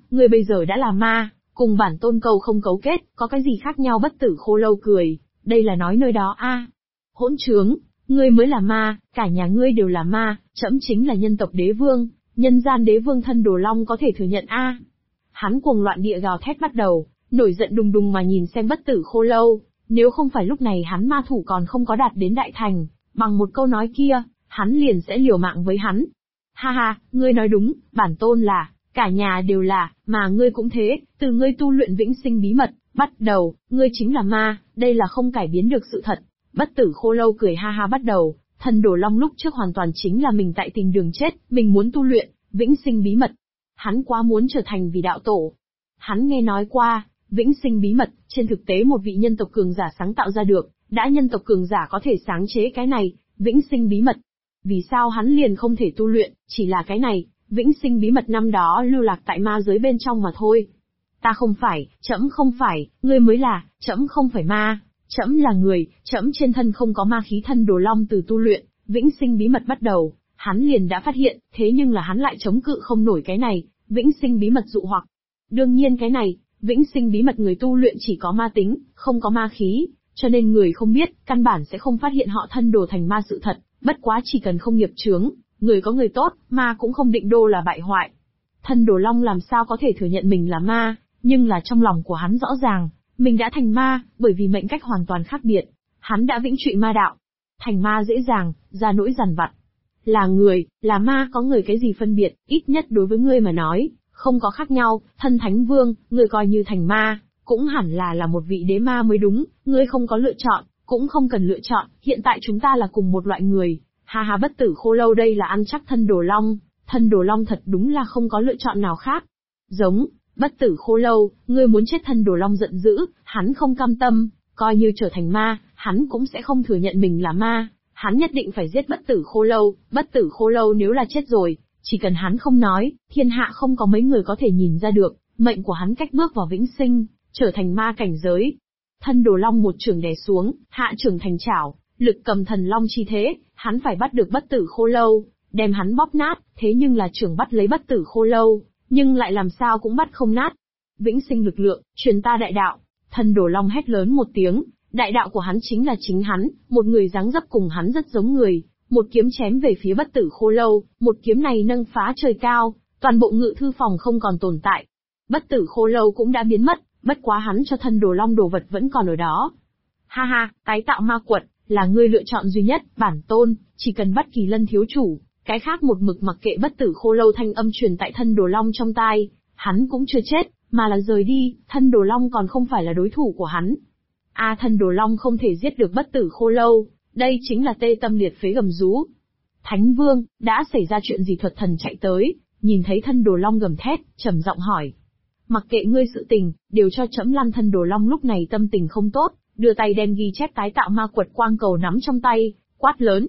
ngươi bây giờ đã là ma, cùng bản tôn cầu không cấu kết, có cái gì khác nhau? Bất Tử Khô Lâu cười, đây là nói nơi đó a. Hỗn trướng, ngươi mới là ma, cả nhà ngươi đều là ma, trẫm chính là nhân tộc đế vương, nhân gian đế vương Thân Đồ Long có thể thừa nhận a. Hắn cuồng loạn địa gào thét bắt đầu, nổi giận đùng đùng mà nhìn xem Bất Tử Khô Lâu, nếu không phải lúc này hắn ma thủ còn không có đạt đến đại thành, bằng một câu nói kia, hắn liền sẽ liều mạng với hắn. Ha ha, ngươi nói đúng, bản tôn là, cả nhà đều là, mà ngươi cũng thế, từ ngươi tu luyện vĩnh sinh bí mật, bắt đầu, ngươi chính là ma, đây là không cải biến được sự thật. Bất Tử Khô Lâu cười ha ha bắt đầu, Thân Đồ Long lúc trước hoàn toàn chính là mình tại tình đường chết, mình muốn tu luyện, vĩnh sinh bí mật. Hắn quá muốn trở thành vì đạo tổ. Hắn nghe nói qua, vĩnh sinh bí mật, trên thực tế một vị nhân tộc cường giả sáng tạo ra được, đã nhân tộc cường giả có thể sáng chế cái này, vĩnh sinh bí mật. Vì sao hắn liền không thể tu luyện, chỉ là cái này, vĩnh sinh bí mật năm đó lưu lạc tại ma giới bên trong mà thôi. Ta không phải, trẫm không phải, ngươi mới là, trẫm không phải ma, trẫm là người, trẫm trên thân không có ma khí. Thân Đồ Long từ tu luyện, vĩnh sinh bí mật bắt đầu, hắn liền đã phát hiện, thế nhưng là hắn lại chống cự không nổi cái này, vĩnh sinh bí mật dụ hoặc. Đương nhiên cái này, vĩnh sinh bí mật người tu luyện chỉ có ma tính, không có ma khí, cho nên người không biết, căn bản sẽ không phát hiện họ thân đồ thành ma sự thật, bất quá chỉ cần không nghiệp chướng, người có người tốt, ma cũng không định đô là bại hoại. Thân Đồ Long làm sao có thể thừa nhận mình là ma, nhưng là trong lòng của hắn rõ ràng, mình đã thành ma, bởi vì mệnh cách hoàn toàn khác biệt, hắn đã vĩnh trụy ma đạo. Thành ma dễ dàng, ra nỗi dằn vặt. Là người, là ma có người cái gì phân biệt, ít nhất đối với ngươi mà nói, không có khác nhau. Thân Thánh Vương, ngươi coi như thành ma, cũng hẳn là một vị đế ma mới đúng, ngươi không có lựa chọn, cũng không cần lựa chọn, hiện tại chúng ta là cùng một loại người. Ha ha. Bất Tử Khô Lâu đây là ăn chắc Thân Đồ Long, Thân Đồ Long thật đúng là không có lựa chọn nào khác. Giống, Bất Tử Khô Lâu, ngươi muốn chết? Thân Đồ Long giận dữ, hắn không cam tâm, coi như trở thành ma, hắn cũng sẽ không thừa nhận mình là ma, hắn nhất định phải giết Bất Tử Khô Lâu. Bất Tử Khô Lâu nếu là chết rồi, chỉ cần hắn không nói, thiên hạ không có mấy người có thể nhìn ra được, mệnh của hắn cách bước vào vĩnh sinh, trở thành ma cảnh giới. Thân Đồ Long một chưởng đè xuống, hạ chưởng thành chảo, lực cầm thần long chi thế, hắn phải bắt được Bất Tử Khô Lâu, đem hắn bóp nát, thế nhưng là chưởng bắt lấy Bất Tử Khô Lâu, nhưng lại làm sao cũng bắt không nát. Vĩnh sinh lực lượng, truyền ta đại đạo. Thân Đồ Long hét lớn một tiếng, đại đạo của hắn chính là chính hắn, một người dáng dấp cùng hắn rất giống người, một kiếm chém về phía Bất Tử Khô Lâu, một kiếm này nâng phá trời cao, toàn bộ ngự thư phòng không còn tồn tại. Bất Tử Khô Lâu cũng đã biến mất, bất quá hắn cho Thân Đồ Long đồ vật vẫn còn ở đó. Ha ha, tái tạo ma quật, là ngươi lựa chọn duy nhất, bản tôn, chỉ cần bắt Kỳ Lân thiếu chủ, cái khác một mực mặc kệ. Bất Tử Khô Lâu thanh âm truyền tại Thân Đồ Long trong tai, hắn cũng chưa chết, mà là rời đi, Thân Đồ Long còn không phải là đối thủ của hắn. Thân Đồ Long không thể giết được Bất Tử Khô Lâu, đây chính là tê tâm liệt phế gầm rú. Thánh Vương, đã xảy ra chuyện gì? Thuật Thần chạy tới, nhìn thấy Thân Đồ Long gầm thét, trầm giọng hỏi. Mặc kệ ngươi sự tình, đều cho trẫm lăn. Thân Đồ Long lúc này tâm tình không tốt, đưa tay đem ghi chép tái tạo ma quật quang cầu nắm trong tay, quát lớn.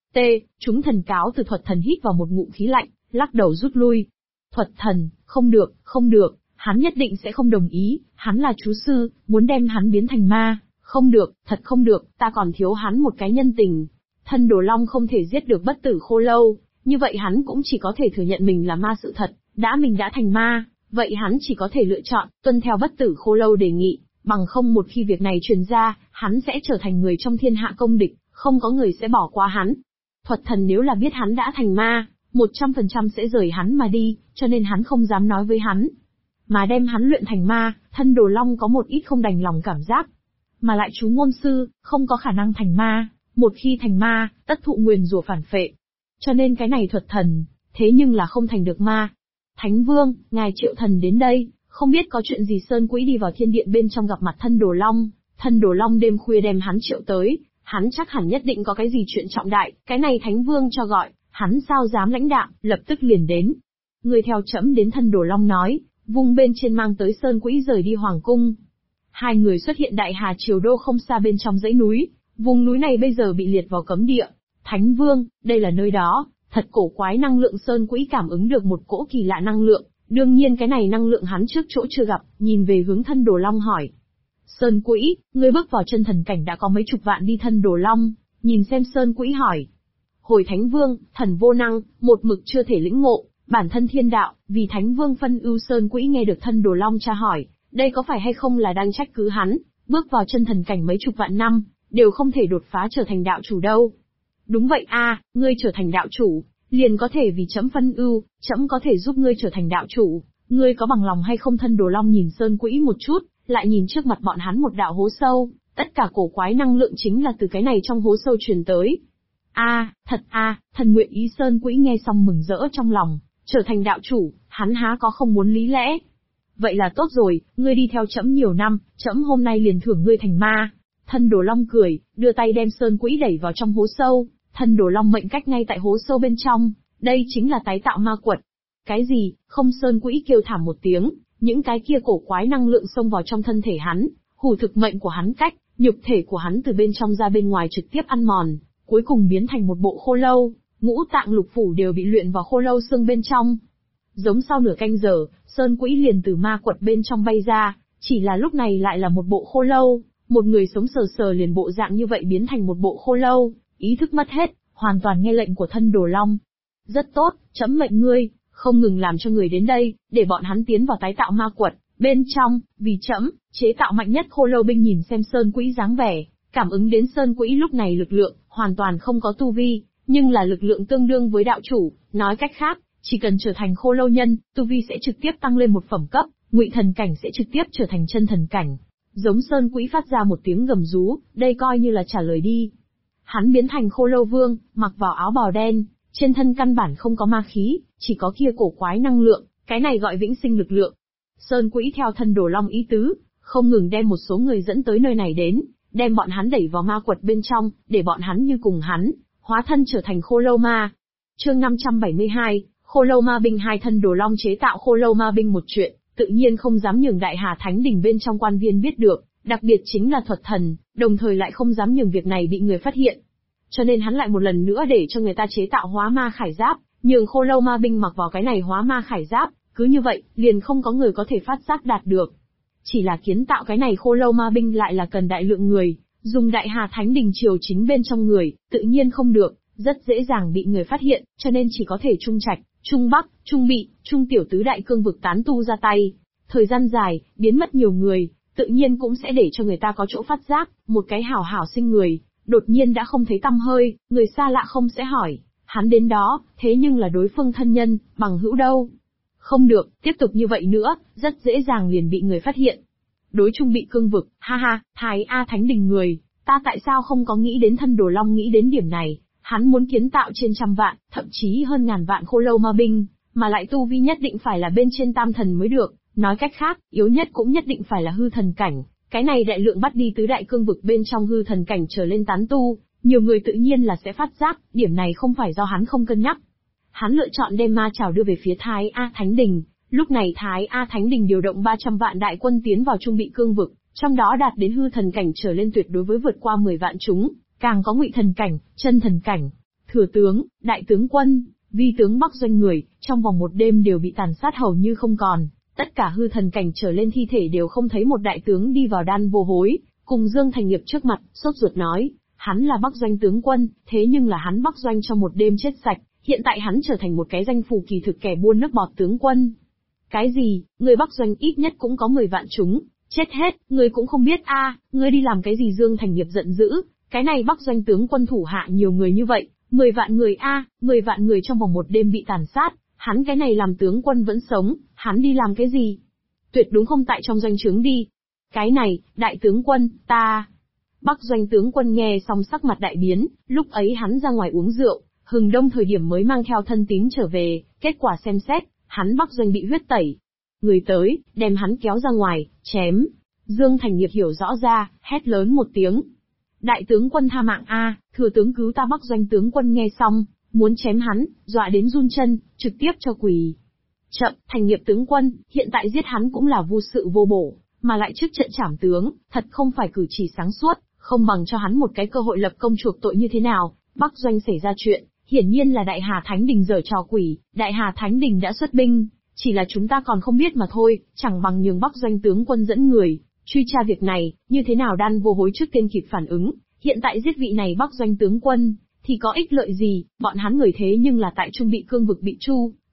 Chúng thần cáo từ. Thuật Thần hít vào một ngụm khí lạnh, lắc đầu rút lui. Thuật Thần, không được, không được, hắn nhất định sẽ không đồng ý, hắn là chú sư, muốn đem hắn biến thành ma, không được, thật không được, ta còn thiếu hắn một cái nhân tình. Thân Đồ Long không thể giết được Bất Tử Khô Lâu, như vậy hắn cũng chỉ có thể thừa nhận mình là ma sự thật, mình đã thành ma, vậy hắn chỉ có thể lựa chọn, tuân theo Bất Tử Khô Lâu đề nghị, bằng không một khi việc này truyền ra, hắn sẽ trở thành người trong thiên hạ công địch, không có người sẽ bỏ qua hắn. Thuật Thần nếu là biết hắn đã thành ma, 100% sẽ rời hắn mà đi, cho nên hắn không dám nói với hắn. Mà đem hắn luyện thành ma, Thân Đồ Long có một ít không đành lòng cảm giác. Mà lại chú ngôn sư, không có khả năng thành ma, một khi thành ma, tất thụ nguyền rủa phản phệ. Cho nên cái này Thuật Thần, thế nhưng là không thành được ma. Thánh Vương, ngài triệu thần đến đây, không biết có chuyện gì? Sơn Quỹ đi vào thiên điện bên trong gặp mặt Thân Đồ Long. Thân Đồ Long đêm khuya đem hắn triệu tới, hắn chắc hẳn nhất định có cái gì chuyện trọng đại, cái này Thánh Vương cho gọi, hắn sao dám lãnh đạm, lập tức liền đến. Người theo trẫm đến. Thân Đồ Long nói, vung bên trên mang tới Sơn Quỹ rời đi hoàng cung. Hai người xuất hiện Đại Hà Triều Đô không xa bên trong dãy núi, vùng núi này bây giờ bị liệt vào cấm địa. Thánh Vương, đây là nơi đó, thật cổ quái. Năng lượng Sơn Quỹ cảm ứng được một cỗ kỳ lạ năng lượng, đương nhiên cái này năng lượng hắn trước chỗ chưa gặp, nhìn về hướng Thân Đồ Long hỏi. Sơn Quỹ, ngươi bước vào chân thần cảnh đã có mấy chục vạn đi. Thân Đồ Long, nhìn xem Sơn Quỹ hỏi. Hồi Thánh Vương, thần vô năng, một mực chưa thể lĩnh ngộ, Bản thân thiên đạo, vì Thánh Vương phân ưu Sơn Quỹ nghe được thân Đồ Long tra hỏi, đây có phải hay không là đang trách cứ hắn, bước vào chân thần cảnh mấy chục vạn năm, đều không thể đột phá trở thành đạo chủ đâu. Đúng vậy a, ngươi trở thành đạo chủ, liền có thể vì trẫm phân ưu, trẫm có thể giúp ngươi trở thành đạo chủ, ngươi có bằng lòng hay không? Thân Đồ Long nhìn Sơn Quỹ một chút, lại nhìn trước mặt bọn hắn một đạo hố sâu, tất cả cổ quái năng lượng chính là từ cái này trong hố sâu truyền tới. Thật thần nguyện ý. Sơn Quỹ nghe xong mừng rỡ trong lòng, trở thành đạo chủ, hắn há có không muốn lý lẽ. Vậy là tốt rồi, ngươi đi theo trẫm nhiều năm, trẫm hôm nay liền thưởng ngươi thành ma. Thân Đồ Long cười, đưa tay đem Sơn Quỹ đẩy vào trong hố sâu, thân Đồ Long mệnh cách ngay tại hố sâu bên trong, đây chính là tái tạo ma quật. Cái gì? Không! Sơn Quỹ kêu thảm một tiếng, những cái kia cổ quái năng lượng xông vào trong thân thể hắn, hủ thực mệnh của hắn cách, nhục thể của hắn từ bên trong ra bên ngoài trực tiếp ăn mòn, cuối cùng biến thành một bộ khô lâu, ngũ tạng lục phủ đều bị luyện vào khô lâu xương bên trong. Giống sau nửa canh giờ, Sơn Quỹ liền từ ma quật bên trong bay ra, chỉ là lúc này lại là một bộ khô lâu, một người sống sờ sờ liền bộ dạng như vậy biến thành một bộ khô lâu, ý thức mất hết, hoàn toàn nghe lệnh của thân Đồ Long. Rất tốt, trẫm mệnh ngươi, không ngừng làm cho người đến đây, để bọn hắn tiến vào tái tạo ma quật, bên trong, vì trẫm, chế tạo mạnh nhất khô lâu binh. Nhìn xem Sơn Quỹ dáng vẻ, cảm ứng đến Sơn Quỹ lúc này lực lượng, hoàn toàn không có tu vi, nhưng là lực lượng tương đương với đạo chủ, nói cách khác, chỉ cần trở thành khô lâu nhân, tu vi sẽ trực tiếp tăng lên một phẩm cấp, ngụy thần cảnh sẽ trực tiếp trở thành chân thần cảnh. Giống Sơn Quỹ phát ra một tiếng gầm rú, đây coi như là trả lời đi. Hắn biến thành khô lâu vương, mặc vào áo bào đen, trên thân căn bản không có ma khí, chỉ có kia cổ quái năng lượng, cái này gọi vĩnh sinh lực lượng. Sơn Quỹ theo thân Đồ Long ý tứ, không ngừng đem một số người dẫn tới nơi này đến, đem bọn hắn đẩy vào ma quật bên trong, để bọn hắn như cùng hắn, hóa thân trở thành khô lâu ma. Chương 572, Khô lâu ma binh. Hai thân Đồ Long chế tạo khô lâu ma binh một chuyện, tự nhiên không dám nhường Đại Hà Thánh Đình bên trong quan viên biết được, đặc biệt chính là Thuật Thần, đồng thời lại không dám nhường việc này bị người phát hiện. Cho nên hắn lại một lần nữa để cho người ta chế tạo hóa ma khải giáp, nhường khô lâu ma binh mặc vào cái này hóa ma khải giáp, cứ như vậy, liền không có người có thể phát giác đạt được. Chỉ là kiến tạo cái này khô lâu ma binh lại là cần đại lượng người, dùng Đại Hà Thánh Đình triều chính bên trong người, tự nhiên không được, rất dễ dàng bị người phát hiện, cho nên chỉ có thể Trung Trạch, Trung Bắc, Trung Bị, Trung Tiểu tứ đại cương vực tán tu ra tay. Thời gian dài, biến mất nhiều người, tự nhiên cũng sẽ để cho người ta có chỗ phát giác, một cái hảo hảo sinh người, đột nhiên đã không thấy tăm hơi, người xa lạ không sẽ hỏi, hắn đến đó, thế nhưng là đối phương thân nhân, bằng hữu đâu. Không được, tiếp tục như vậy nữa, rất dễ dàng liền bị người phát hiện. Đối Trung Bị cương vực, Thái A Thánh Đình người, ta tại sao không có nghĩ đến? Thân Đồ Long nghĩ đến điểm này, hắn muốn kiến tạo trên trăm vạn, thậm chí hơn ngàn vạn khô lâu ma binh, mà lại tu vi nhất định phải là bên trên tam thần mới được, nói cách khác, yếu nhất cũng nhất định phải là hư thần cảnh. Cái này đại lượng bắt đi tứ đại cương vực bên trong hư thần cảnh trở lên tán tu, nhiều người tự nhiên là sẽ phát giác, điểm này không phải do hắn không cân nhắc. Hắn lựa chọn đem ma chảo đưa về phía Thái A Thánh Đình, lúc này Thái A Thánh Đình điều động 300 vạn đại quân tiến vào Trung Bị cương vực, trong đó đạt đến hư thần cảnh trở lên tuyệt đối với vượt qua 10 vạn chúng, càng có ngụy thần cảnh, chân thần cảnh, thừa tướng, đại tướng quân, vi tướng Bắc Doanh người, trong vòng một đêm đều bị tàn sát hầu như không còn. Tất cả hư thần cảnh trở lên thi thể đều không thấy. Một đại tướng đi vào Đan Vô Hối, cùng Dương Thành Nghiệp trước mặt, sốt ruột nói, hắn là Bắc Doanh tướng quân, thế nhưng là hắn Bắc Doanh trong một đêm chết sạch, hiện tại hắn trở thành một cái danh phù kỳ thực kẻ buôn nước bọt tướng quân. Cái gì? Người Bắc Doanh ít nhất cũng có 10 vạn chúng, chết hết, người cũng không biết a? Ngươi đi làm cái gì? Dương Thành Nghiệp giận dữ, cái này Bắc Doanh tướng quân thủ hạ nhiều người như vậy, 10 vạn người a, 10 vạn người trong vòng một đêm bị tàn sát. Hắn cái này làm tướng quân vẫn sống, hắn đi làm cái gì? Tuyệt đúng không tại trong doanh trướng đi. Cái này, đại tướng quân, ta... Bắc Doanh tướng quân nghe xong sắc mặt đại biến, lúc ấy hắn ra ngoài uống rượu, hừng đông thời điểm mới mang theo thân tín trở về, kết quả xem xét, hắn Bắc Doanh bị huyết tẩy. Người tới, đem hắn kéo ra ngoài, chém. Dương Thành Nghiệp hiểu rõ ra, hét lớn một tiếng. Đại tướng quân tha mạng a, thừa tướng cứu ta. Bắc Doanh tướng quân nghe xong, muốn chém hắn, dọa đến run chân, trực tiếp cho quỳ. Chậm, Thành Nghiệp tướng quân, hiện tại giết hắn cũng là vô sự vô bổ, mà lại trước trận trảm tướng, thật không phải cử chỉ sáng suốt, không bằng cho hắn một cái cơ hội lập công chuộc tội như thế nào. Bắc Doanh xảy ra chuyện, hiển nhiên là Đại Hà Thánh Đình giở trò quỷ, Đại Hà Thánh Đình đã xuất binh, chỉ là chúng ta còn không biết mà thôi, chẳng bằng nhường Bắc Doanh tướng quân dẫn người, truy tra việc này, như thế nào? Đan Vô Hối trước tiên kịp phản ứng, hiện tại giết vị này Bắc Doanh tướng quân, thì có ích lợi gì? Bọn hắn người thế nhưng là tại Trung Bị cương vực bị tru,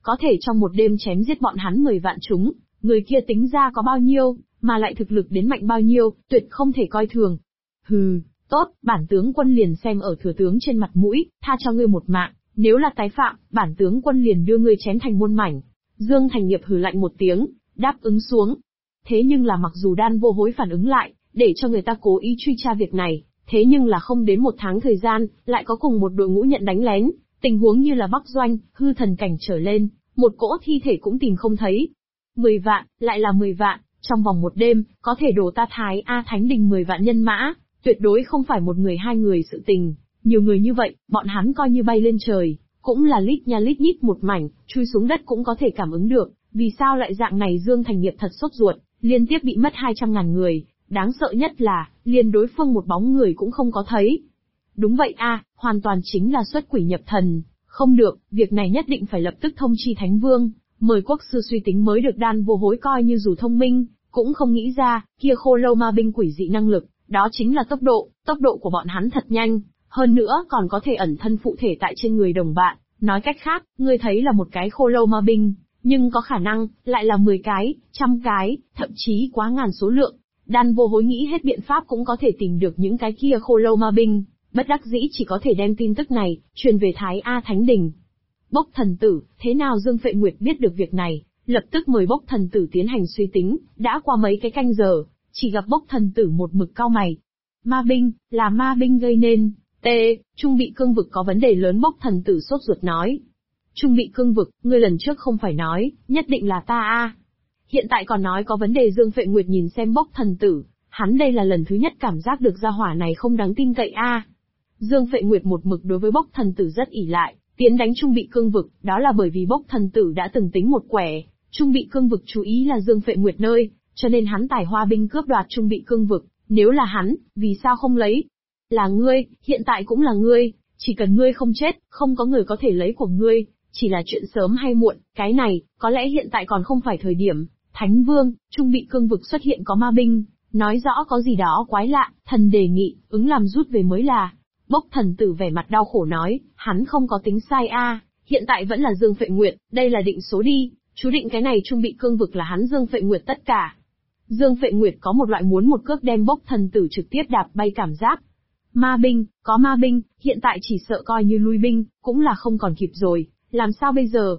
có thể trong một đêm chém giết bọn hắn 10 vạn chúng, người kia tính ra có bao nhiêu, mà lại thực lực đến mạnh bao nhiêu, tuyệt không thể coi thường. Hừ, tốt, bản tướng quân liền xem ở thừa tướng trên mặt mũi, tha cho ngươi một mạng, nếu là tái phạm, bản tướng quân liền đưa ngươi chém thành muôn mảnh. Dương Thành Nghiệp hừ lạnh một tiếng, đáp ứng xuống. Thế nhưng là mặc dù Đan Vô Hối phản ứng lại, để cho người ta cố ý truy tra việc này, thế nhưng là không đến một tháng thời gian, lại có cùng một đội ngũ nhận đánh lén, tình huống như là Bắc Doanh, hư thần cảnh trở lên, một cỗ thi thể cũng tìm không thấy. 10 vạn, lại là 10 vạn, trong vòng một đêm, có thể đổ ta Thái A Thánh Đình 10 vạn nhân mã, tuyệt đối không phải một người hai người sự tình, nhiều người như vậy, bọn hắn coi như bay lên trời, cũng là lít nha lít nhít một mảnh, chui xuống đất cũng có thể cảm ứng được, vì sao lại dạng này Dương Thành Nghiệp thật sốt ruột, liên tiếp bị mất 200.000 người, đáng sợ nhất là, liền đối phương một bóng người cũng không có thấy. Đúng vậy a, hoàn toàn chính là xuất quỷ nhập thần, không được, việc này nhất định phải lập tức thông chi Thánh Vương, mời quốc sư suy tính mới được. Đan Vô Hối coi như dù thông minh, cũng không nghĩ ra, kia khô lâu ma binh quỷ dị năng lực, đó chính là tốc độ của bọn hắn thật nhanh, hơn nữa còn có thể ẩn thân phụ thể tại trên người đồng bạn, nói cách khác, ngươi thấy là một cái khô lâu ma binh, nhưng có khả năng, lại là 10 cái, 100 cái, thậm chí quá ngàn số lượng. Đan Vô Hối nghĩ hết biện pháp cũng có thể tìm được những cái kia khô lâu ma binh, bất đắc dĩ chỉ có thể đem tin tức này, truyền về Thái A Thánh Đình. Bốc thần tử, thế nào Dương Phệ Nguyệt biết được việc này, lập tức mời bốc thần tử tiến hành suy tính, đã qua mấy cái canh giờ, chỉ gặp bốc thần tử một mực cau mày. Ma binh, là ma binh gây nên, Trung Bị Cương Vực có vấn đề lớn. Bốc thần tử sốt ruột nói. Trung Bị Cương Vực, ngươi lần trước không phải nói, nhất định là ta a. Hiện tại còn nói có vấn đề. Dương Phệ Nguyệt nhìn xem bốc thần tử, hắn đây là lần thứ nhất cảm giác được gia hỏa này không đáng tin cậy a. Dương Phệ Nguyệt một mực đối với bốc thần tử rất ỷ lại, tiến đánh Trung Bị Cương Vực, đó là bởi vì bốc thần tử đã từng tính một quẻ, Trung Bị Cương Vực chú ý là Dương Phệ Nguyệt nơi, cho nên hắn tài hoa binh cướp đoạt Trung Bị Cương Vực, nếu là hắn, vì sao không lấy? Là ngươi, hiện tại cũng là ngươi, chỉ cần ngươi không chết, không có người có thể lấy của ngươi, chỉ là chuyện sớm hay muộn, cái này, có lẽ hiện tại còn không phải thời điểm. Thánh Vương, Trung Bị Cương Vực xuất hiện có ma binh, nói rõ có gì đó quái lạ, thần đề nghị, ứng làm rút về mới là. Bốc thần tử vẻ mặt đau khổ nói, hắn không có tính sai a, hiện tại vẫn là Dương Phệ Nguyệt, đây là định số đi, chú định cái này Trung Bị Cương Vực là hắn Dương Phệ Nguyệt tất cả. Dương Phệ Nguyệt có một loại muốn một cước đem bốc thần tử trực tiếp đạp bay cảm giác. Ma binh, có ma binh, hiện tại chỉ sợ coi như lui binh, cũng là không còn kịp rồi, làm sao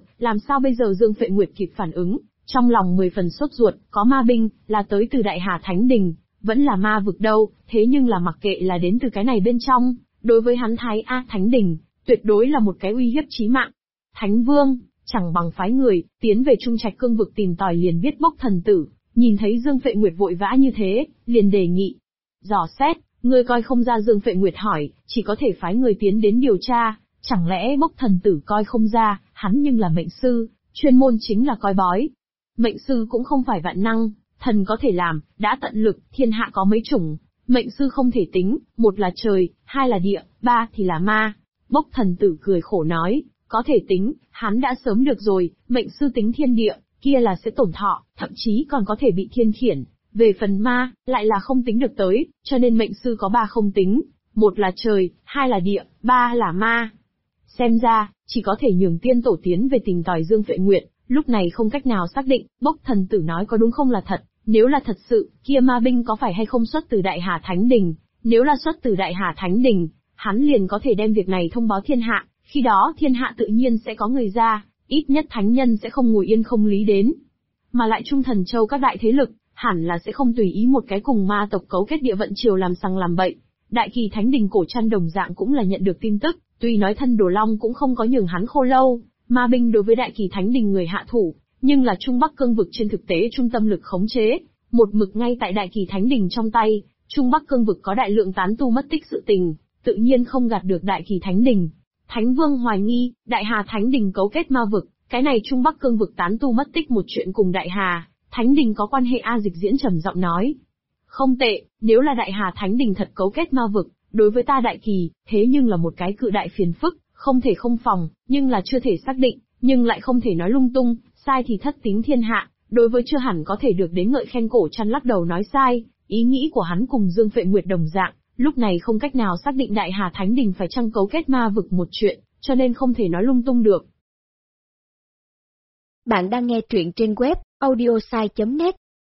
bây giờ Dương Phệ Nguyệt kịp phản ứng, trong lòng 10 phần sốt ruột, có ma binh, là tới từ Đại Hà Thánh Đình, vẫn là ma vực đâu, thế nhưng là mặc kệ là đến từ cái này bên trong, đối với hắn Thái A Thánh Đình, tuyệt đối là một cái uy hiếp chí mạng. Thánh Vương, chẳng bằng phái người, tiến về Trung Trạch Cương Vực tìm tòi. Liền biết bốc thần tử, nhìn thấy Dương Phệ Nguyệt vội vã như thế, liền đề nghị. Dò xét, ngươi coi không ra. Dương Phệ Nguyệt hỏi, chỉ có thể phái người tiến đến điều tra, chẳng lẽ bốc thần tử coi không ra, hắn nhưng là mệnh sư, chuyên môn chính là coi bói. Mệnh sư cũng không phải vạn năng, thần có thể làm, đã tận lực, thiên hạ có mấy chủng, mệnh sư không thể tính, một là trời, hai là địa, ba thì là ma. Bốc thần tử cười khổ nói, có thể tính, hắn đã sớm được rồi, mệnh sư tính thiên địa, kia là sẽ tổn thọ, thậm chí còn có thể bị thiên khiển. Về phần ma, lại là không tính được tới, cho nên mệnh sư có ba không tính, một là trời, hai là địa, ba là ma. Xem ra, chỉ có thể nhường tiên tổ tiến về tìm tòi Dương Phệ Nguyệt, lúc này không cách nào xác định, bốc thần tử nói có đúng không là thật, nếu là thật sự, kia ma binh có phải hay không xuất từ Đại Hà Thánh Đình, nếu là xuất từ Đại Hà Thánh Đình, hắn liền có thể đem việc này thông báo thiên hạ, khi đó thiên hạ tự nhiên sẽ có người ra, ít nhất thánh nhân sẽ không ngồi yên không lý đến. Mà lại Trung Thần Châu các đại thế lực, hẳn là sẽ không tùy ý một cái cùng ma tộc cấu kết địa vận triều làm sằng làm bậy. Đại Kỳ Thánh Đình cổ trăn đồng dạng cũng là nhận được tin tức, tuy nói thân Đồ Long cũng không có nhường hắn khô lâu, ma binh đối với Đại Kỳ Thánh Đình người hạ thủ, nhưng là Trung Bắc Cương Vực trên thực tế trung tâm lực khống chế, một mực ngay tại Đại Kỳ Thánh Đình trong tay, Trung Bắc Cương Vực có đại lượng tán tu mất tích sự tình, tự nhiên không gạt được Đại Kỳ Thánh Đình. Thánh Vương hoài nghi, Đại Hà Thánh Đình cấu kết ma vực, cái này Trung Bắc Cương Vực tán tu mất tích một chuyện cùng Đại Hà Thánh Đình có quan hệ. A Dịch Diễn trầm giọng nói. Không tệ, nếu là Đại Hà Thánh Đình thật cấu kết ma vực, đối với ta Đại Kỳ, thế nhưng là một cái cự đại phiền phức, không thể không phòng, nhưng là chưa thể xác định, nhưng lại không thể nói lung tung, sai thì thất tính thiên hạ, đối với chưa hẳn có thể được đến ngợi khen. Cổ trăn lắc đầu nói sai, ý nghĩ của hắn cùng Dương Phệ Nguyệt đồng dạng, lúc này không cách nào xác định Đại Hà Thánh Đình phải chăng cấu kết ma vực một chuyện, cho nên không thể nói lung tung được. Bạn đang nghe truyện trên web audiosai.net.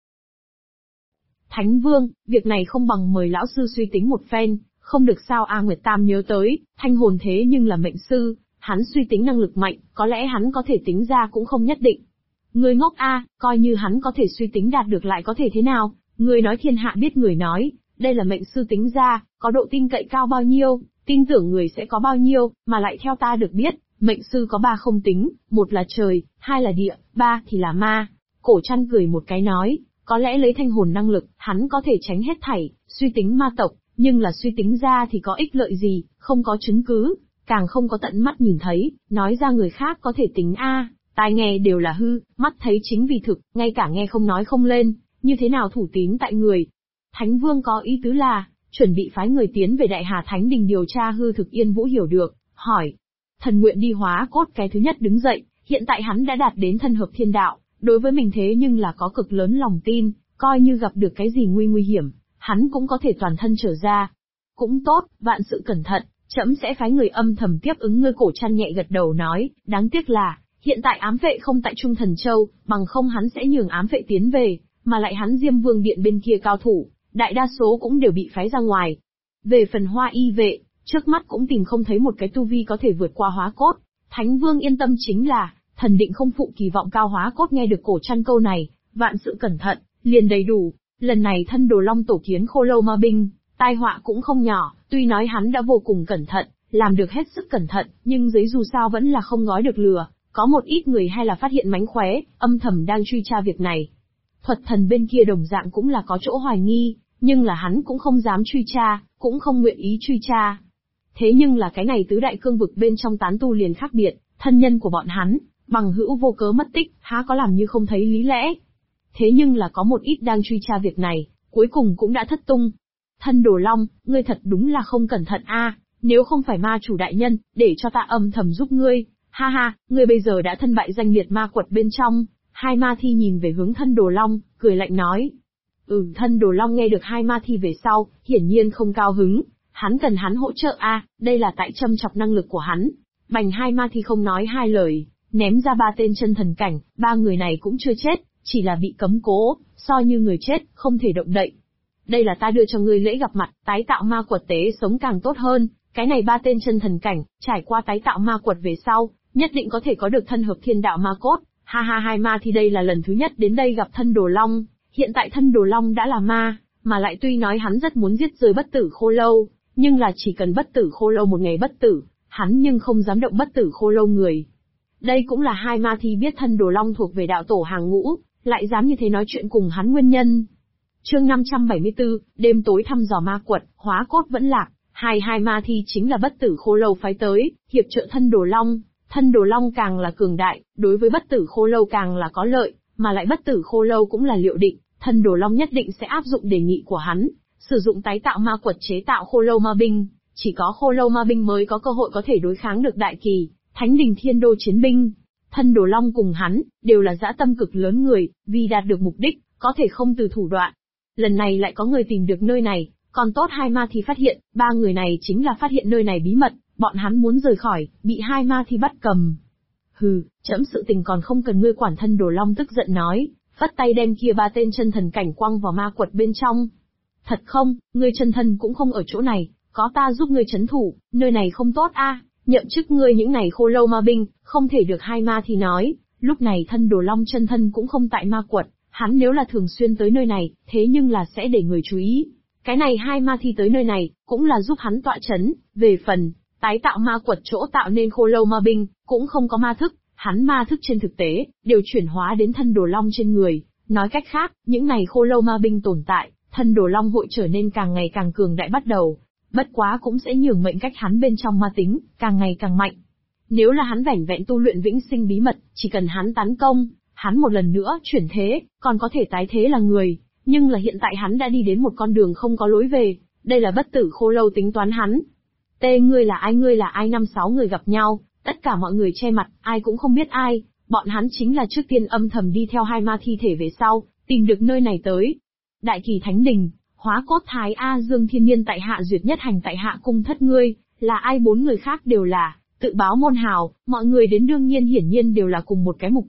Thánh Vương, việc này không bằng mời lão sư suy tính một phen, không được sao A Nguyệt Tam nhớ tới, thanh hồn thế nhưng là mệnh sư, hắn suy tính năng lực mạnh, có lẽ hắn có thể tính ra cũng không nhất định. Người ngốc A, coi như hắn có thể suy tính đạt được lại có thể thế nào, người nói thiên hạ biết người nói, đây là mệnh sư tính ra, có độ tin cậy cao bao nhiêu, tin tưởng người sẽ có bao nhiêu, mà lại theo ta được biết, mệnh sư có 3 không tính, 1 là trời, 2 là địa, 3 thì là ma. Cổ Trăn cười một cái nói, có lẽ lấy thanh hồn năng lực, hắn có thể tránh hết thảy, suy tính ma tộc, nhưng là suy tính ra thì có ích lợi gì, không có chứng cứ, càng không có tận mắt nhìn thấy, nói ra người khác có thể tính a, tai nghe đều là hư, mắt thấy chính vì thực, ngay cả nghe không nói không lên, như thế nào thủ tín tại người. Thánh Vương có ý tứ là, chuẩn bị phái người tiến về Đại Hà Thánh Đình điều tra hư thực. Yên Vũ hiểu được, hỏi. Thần nguyện đi hóa cốt cái thứ nhất đứng dậy, hiện tại hắn đã đạt đến thân hợp thiên đạo, đối với mình thế nhưng là có cực lớn lòng tin, coi như gặp được cái gì nguy hiểm, hắn cũng có thể toàn thân trở ra. Cũng tốt, vạn sự cẩn thận, trẫm sẽ phái người âm thầm tiếp ứng ngươi. Cổ Trăn nhẹ gật đầu nói, đáng tiếc là, hiện tại ám vệ không tại Trung Thần Châu, bằng không hắn sẽ nhường ám vệ tiến về, mà lại hắn Diêm Vương Điện bên kia cao thủ, đại đa số cũng đều bị phái ra ngoài. Về phần Hoa Y vệ, trước mắt cũng tìm không thấy một cái tu vi có thể vượt qua hóa cốt. Thánh Vương yên tâm chính là, thần định không phụ kỳ vọng cao. Hóa cốt nghe được Cổ Trăn câu này, vạn sự cẩn thận, liền đầy đủ. Lần này thân Đồ Long tổ kiến Khô Lâu ma binh, tai họa cũng không nhỏ, tuy nói hắn đã vô cùng cẩn thận, làm được hết sức cẩn thận, nhưng giấy dù sao vẫn là không gói được lửa, có một ít người hay là phát hiện mánh khóe, âm thầm đang truy tra việc này. Thuật thần bên kia đồng dạng cũng là có chỗ hoài nghi, nhưng là hắn cũng không dám truy tra, cũng không nguyện ý truy tra. Thế nhưng là cái này tứ đại cương vực bên trong tán tu liền khác biệt, thân nhân của bọn hắn, bằng hữu vô cớ mất tích, há có làm như không thấy lý lẽ. Thế nhưng là có một ít đang truy tra việc này, cuối cùng cũng đã thất tung. Thân Đồ Long, ngươi thật đúng là không cẩn thận a, nếu không phải ma chủ đại nhân, để cho ta âm thầm giúp ngươi, ha ha, ngươi bây giờ đã thân bại danh liệt ma quật bên trong. Hai ma thi nhìn về hướng thân Đồ Long, cười lạnh nói. Thân Đồ Long nghe được hai ma thi về sau, hiển nhiên không cao hứng, hắn cần hắn hỗ trợ a, đây là tại châm chọc năng lực của hắn. Bành hai ma thi không nói hai lời, ném ra 3 tên chân thần cảnh, 3 người này cũng chưa chết, chỉ là bị cấm cố, so như người chết, không thể động đậy. Đây là ta đưa cho ngươi lễ gặp mặt, tái tạo ma quật tế sống càng tốt hơn, cái này 3 tên chân thần cảnh, trải qua tái tạo ma quật về sau, nhất định có thể có được thân hợp thiên đạo ma cốt. Ha ha, hai ma thi đây là lần thứ nhất đến đây gặp thân Đồ Long, hiện tại thân Đồ Long đã là ma, mà lại tuy nói hắn rất muốn giết rơi bất tử khô lâu, nhưng là chỉ cần bất tử khô lâu một ngày bất tử, hắn nhưng không dám động bất tử khô lâu người. Đây cũng là hai ma thi biết thân Đồ Long thuộc về đạo tổ hàng ngũ, lại dám như thế nói chuyện cùng hắn nguyên nhân. Chương 574, đêm tối thăm dò ma quật, hóa cốt vẫn lạc, hai ma thi chính là bất tử khô lâu phái tới, hiệp trợ thân Đồ Long. Thân Đồ Long càng là cường đại, đối với bất tử khô lâu càng là có lợi, mà lại bất tử khô lâu cũng là liệu định, thân Đồ Long nhất định sẽ áp dụng đề nghị của hắn, sử dụng tái tạo ma quật chế tạo khô lâu ma binh, chỉ có khô lâu ma binh mới có cơ hội có thể đối kháng được đại kỳ, Thánh Đình Thiên Đô chiến binh. Thân Đồ Long cùng hắn, đều là dã tâm cực lớn người, vì đạt được mục đích, có thể không từ thủ đoạn. Lần này lại có người tìm được nơi này, còn tốt hai ma thi phát hiện, 3 người này chính là phát hiện nơi này bí mật, bọn hắn muốn rời khỏi, bị hai ma thi bắt cầm. Hừ, trẫm sự tình còn không cần ngươi quản. Thân Đồ Long tức giận nói, phất tay đem kia 3 tên chân thần cảnh quăng vào ma quật bên trong. Thật không, ngươi chân thân cũng không ở chỗ này, có ta giúp ngươi trấn thủ, nơi này không tốt a, nhậm chức ngươi những này khô lâu ma binh, không thể được. Hai ma thi nói, lúc này thân Đồ Long chân thân cũng không tại ma quật, hắn nếu là thường xuyên tới nơi này, thế nhưng là sẽ để người chú ý. Cái này hai ma thi tới nơi này, cũng là giúp hắn tọa chấn, về phần tái tạo ma quật chỗ tạo nên khô lâu ma binh, cũng không có ma thức, hắn ma thức trên thực tế, đều chuyển hóa đến thân Đồ Long trên người. Nói cách khác, những này khô lâu ma binh tồn tại, thân Đồ Long hội trở nên càng ngày càng cường đại bắt đầu. Bất quá cũng sẽ nhường mệnh cách hắn bên trong ma tính, càng ngày càng mạnh. Nếu là hắn vẻn vẹn tu luyện vĩnh sinh bí mật, chỉ cần hắn tấn công, hắn một lần nữa chuyển thế, còn có thể tái thế là người. Nhưng là hiện tại hắn đã đi đến một con đường không có lối về, đây là bất tử khô lâu tính toán hắn. Ngươi là ai? Ngươi là ai? 5-6 người gặp nhau, tất cả mọi người che mặt, ai cũng không biết ai, bọn hắn chính là trước tiên âm thầm đi theo hai ma thi thể về sau, tìm được nơi này tới. Đại Kỳ Thánh Đình, Hóa Cốt Thái A Dương Thiên Niên tại hạ duyệt nhất hành tại hạ cung thất. Ngươi là ai? 4 người khác đều là tự báo môn hào, mọi người đến đương nhiên hiển nhiên đều là cùng một cái mục đích,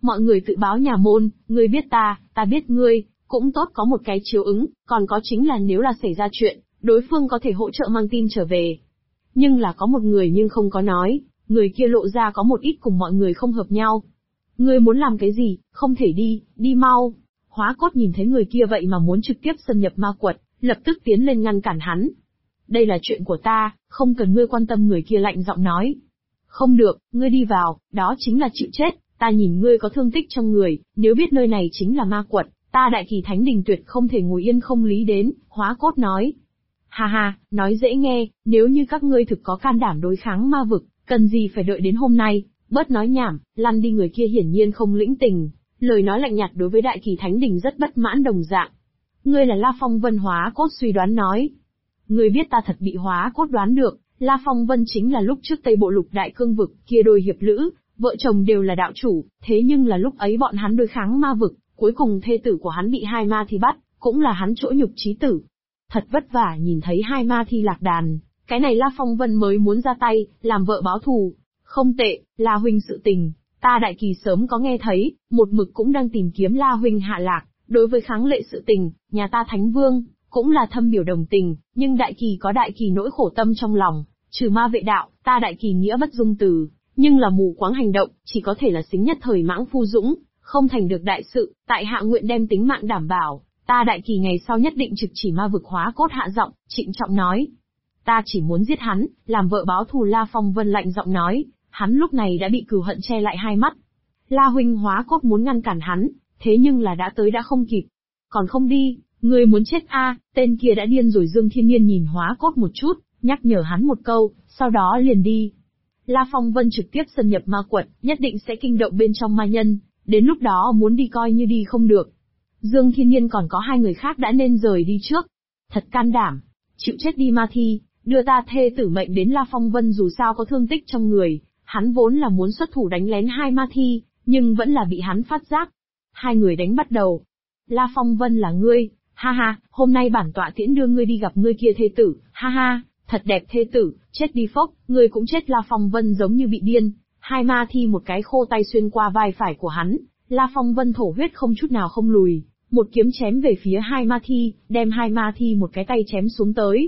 mọi người tự báo nhà môn, ngươi biết ta biết ngươi, cũng tốt có một cái chiếu ứng, còn có chính là nếu là xảy ra chuyện, đối phương có thể hỗ trợ mang tin trở về. Nhưng là có một người nhưng không có nói, người kia lộ ra có một ít cùng mọi người không hợp nhau. Ngươi muốn làm cái gì, không thể đi mau. Hóa cốt nhìn thấy người kia vậy mà muốn trực tiếp xâm nhập ma quật, lập tức tiến lên ngăn cản hắn. Đây là chuyện của ta, không cần ngươi quan tâm, người kia lạnh giọng nói. Không được, ngươi đi vào, đó chính là chịu chết, ta nhìn ngươi có thương tích trong người, nếu biết nơi này chính là ma quật, ta Đại Kỳ Thánh Đình tuyệt không thể ngồi yên không lý đến, Hóa cốt nói. Ha ha, nói dễ nghe, nếu như các ngươi thực có can đảm đối kháng ma vực, cần gì phải đợi đến hôm nay, bớt nói nhảm, lăn đi. Người kia hiển nhiên không lĩnh tình, lời nói lạnh nhạt đối với Đại Kỳ Thánh Đình rất bất mãn đồng dạng. Ngươi là La Phong Vân, Hóa cốt suy đoán nói. Ngươi biết ta thật bị Hóa cốt đoán được, La Phong Vân chính là lúc trước Tây Bộ Lục Đại Cương Vực, kia đôi hiệp lữ, vợ chồng đều là đạo chủ, thế nhưng là lúc ấy bọn hắn đối kháng ma vực, cuối cùng thê tử của hắn bị hai ma thi bắt, cũng là hắn chỗ nhục chí tử. Thật vất vả nhìn thấy hai ma thi lạc đàn, cái này La Phong Vân mới muốn ra tay, làm vợ báo thù. Không tệ, La huynh sự tình, ta Đại Kỳ sớm có nghe thấy, một mực cũng đang tìm kiếm La huynh hạ lạc, đối với kháng lệ sự tình, nhà ta Thánh Vương, cũng là thâm biểu đồng tình, nhưng Đại Kỳ có Đại Kỳ nỗi khổ tâm trong lòng, trừ ma vệ đạo, ta Đại Kỳ nghĩa bất dung từ, nhưng là mù quáng hành động, chỉ có thể là xính nhất thời mãng phu dũng, không thành được đại sự, tại hạ nguyện đem tính mạng đảm bảo, ta Đại Kỳ ngày sau nhất định trực chỉ ma vực. Hóa cốt hạ giọng, trịnh trọng nói. Ta chỉ muốn giết hắn, làm vợ báo thù. La Phong Vân lạnh giọng nói, hắn lúc này đã bị cừu hận che lại hai mắt. La huynh, Hóa cốt muốn ngăn cản hắn, thế nhưng là đã tới đã không kịp. Còn không đi, ngươi muốn chết a? Tên kia đã điên rồi. Dương Thiên Nhiên nhìn Hóa cốt một chút, nhắc nhở hắn một câu, sau đó liền đi. La Phong Vân trực tiếp xâm nhập ma quật, nhất định sẽ kinh động bên trong ma nhân, đến lúc đó muốn đi coi như đi không được. Dương Thiên Nhiên còn có hai người khác đã nên rời đi trước. Thật can đảm, chịu chết đi ma thi, đưa ta thê tử mệnh đến. La Phong Vân dù sao có thương tích trong người, hắn vốn là muốn xuất thủ đánh lén hai ma thi, nhưng vẫn là bị hắn phát giác. Hai người đánh bắt đầu. La Phong Vân, là ngươi, ha ha, hôm nay bản tọa tiễn đưa ngươi đi gặp ngươi kia thê tử, ha ha, thật đẹp thê tử, chết đi phốc, ngươi cũng chết. La Phong Vân giống như bị điên, hai ma thi một cái khô tay xuyên qua vai phải của hắn, La Phong Vân thổ huyết không chút nào không lùi, một kiếm chém về phía hai ma thi, đem hai ma thi một cái tay chém xuống tới.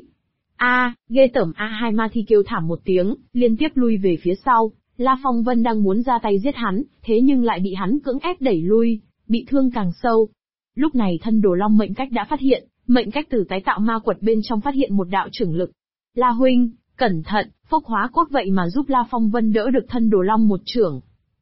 Ghê tởm a! Hai ma thi kêu thảm một tiếng, liên tiếp lui về phía sau. La Phong Vân đang muốn ra tay giết hắn, thế nhưng lại bị hắn cưỡng ép đẩy lui, bị thương càng sâu. Lúc này thân đồ long mệnh cách đã phát hiện, mệnh cách từ tái tạo ma quật bên trong phát hiện một đạo trưởng lực. La huynh, cẩn thận! Phốc, Hóa cốt vậy mà giúp La Phong Vân đỡ được thân đồ long một chưởng.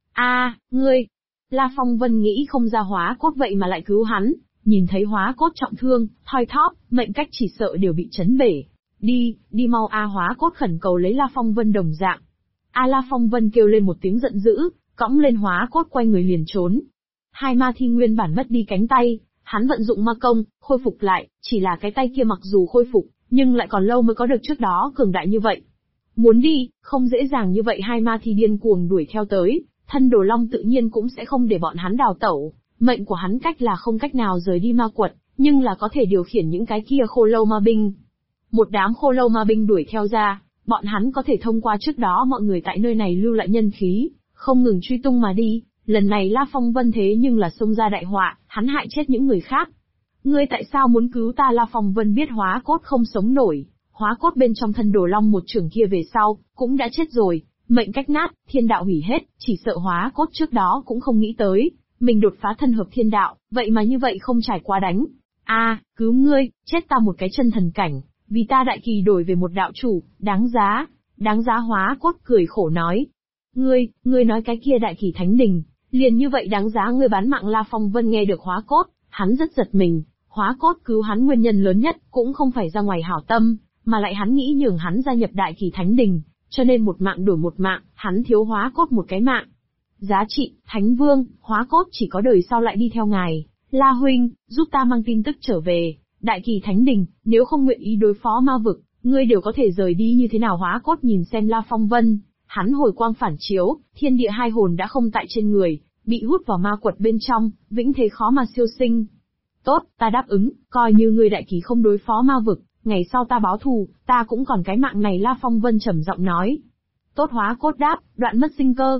Ngươi! La Phong Vân nghĩ không ra Hóa cốt vậy mà lại cứu hắn, nhìn thấy Hóa cốt trọng thương, thoi thóp, mệnh cách chỉ sợ đều bị chấn bể. Đi mau a! Hóa cốt khẩn cầu lấy La Phong Vân đồng dạng. La Phong Vân kêu lên một tiếng giận dữ, cõng lên Hóa cốt quay người liền trốn. Hai ma thi nguyên bản mất đi cánh tay, hắn vận dụng ma công, khôi phục lại, chỉ là cái tay kia mặc dù khôi phục, nhưng lại còn lâu mới có được trước đó cường đại như vậy. Muốn đi, không dễ dàng như vậy. Hai ma thi điên cuồng đuổi theo tới, thân đồ long tự nhiên cũng sẽ không để bọn hắn đào tẩu, mệnh của hắn cách là không cách nào rời đi ma quật, nhưng là có thể điều khiển những cái kia khô lâu ma binh. Một đám khô lâu ma binh đuổi theo ra, bọn hắn có thể thông qua trước đó mọi người tại nơi này lưu lại nhân khí, không ngừng truy tung mà đi. Lần này La Phong Vân thế nhưng là xông ra đại họa, hắn hại chết những người khác. Ngươi tại sao muốn cứu ta? La Phong Vân biết Hóa cốt không sống nổi, Hóa cốt bên trong thân đồ long một chưởng kia về sau, cũng đã chết rồi, mệnh cách nát, thiên đạo hủy hết, chỉ sợ Hóa cốt trước đó cũng không nghĩ tới, mình đột phá thân hợp thiên đạo, vậy mà như vậy không trải qua đánh. Cứu ngươi, chết ta một cái chân thần cảnh, vì ta Đại Kỳ đổi về một đạo chủ, đáng giá. Hóa cốt cười khổ nói. Ngươi nói cái kia Đại Kỳ Thánh Đình, liền như vậy đáng giá ngươi bán mạng? La Phong Vân nghe được Hóa cốt, hắn rất giật mình. Hóa cốt cứu hắn nguyên nhân lớn nhất cũng không phải ra ngoài hảo tâm, mà lại hắn nghĩ nhường hắn gia nhập Đại Kỳ Thánh Đình, cho nên một mạng đổi một mạng, hắn thiếu Hóa cốt một cái mạng. Giá trị, Thánh Vương, Hóa cốt chỉ có đời sau lại đi theo ngài. La huynh, giúp ta mang tin tức trở về, Đại Kỳ Thánh Đình, nếu không nguyện ý đối phó ma vực, ngươi đều có thể rời đi như thế nào? Hóa cốt nhìn xem La Phong Vân, hắn hồi quang phản chiếu, thiên địa hai hồn đã không tại trên người, bị hút vào ma quật bên trong, vĩnh thế khó mà siêu sinh. Tốt, ta đáp ứng, coi như ngươi Đại Kỳ không đối phó ma vực, ngày sau ta báo thù, ta cũng còn cái mạng này. La Phong Vân trầm giọng nói. Tốt, Hóa cốt đáp, đoạn mất sinh cơ.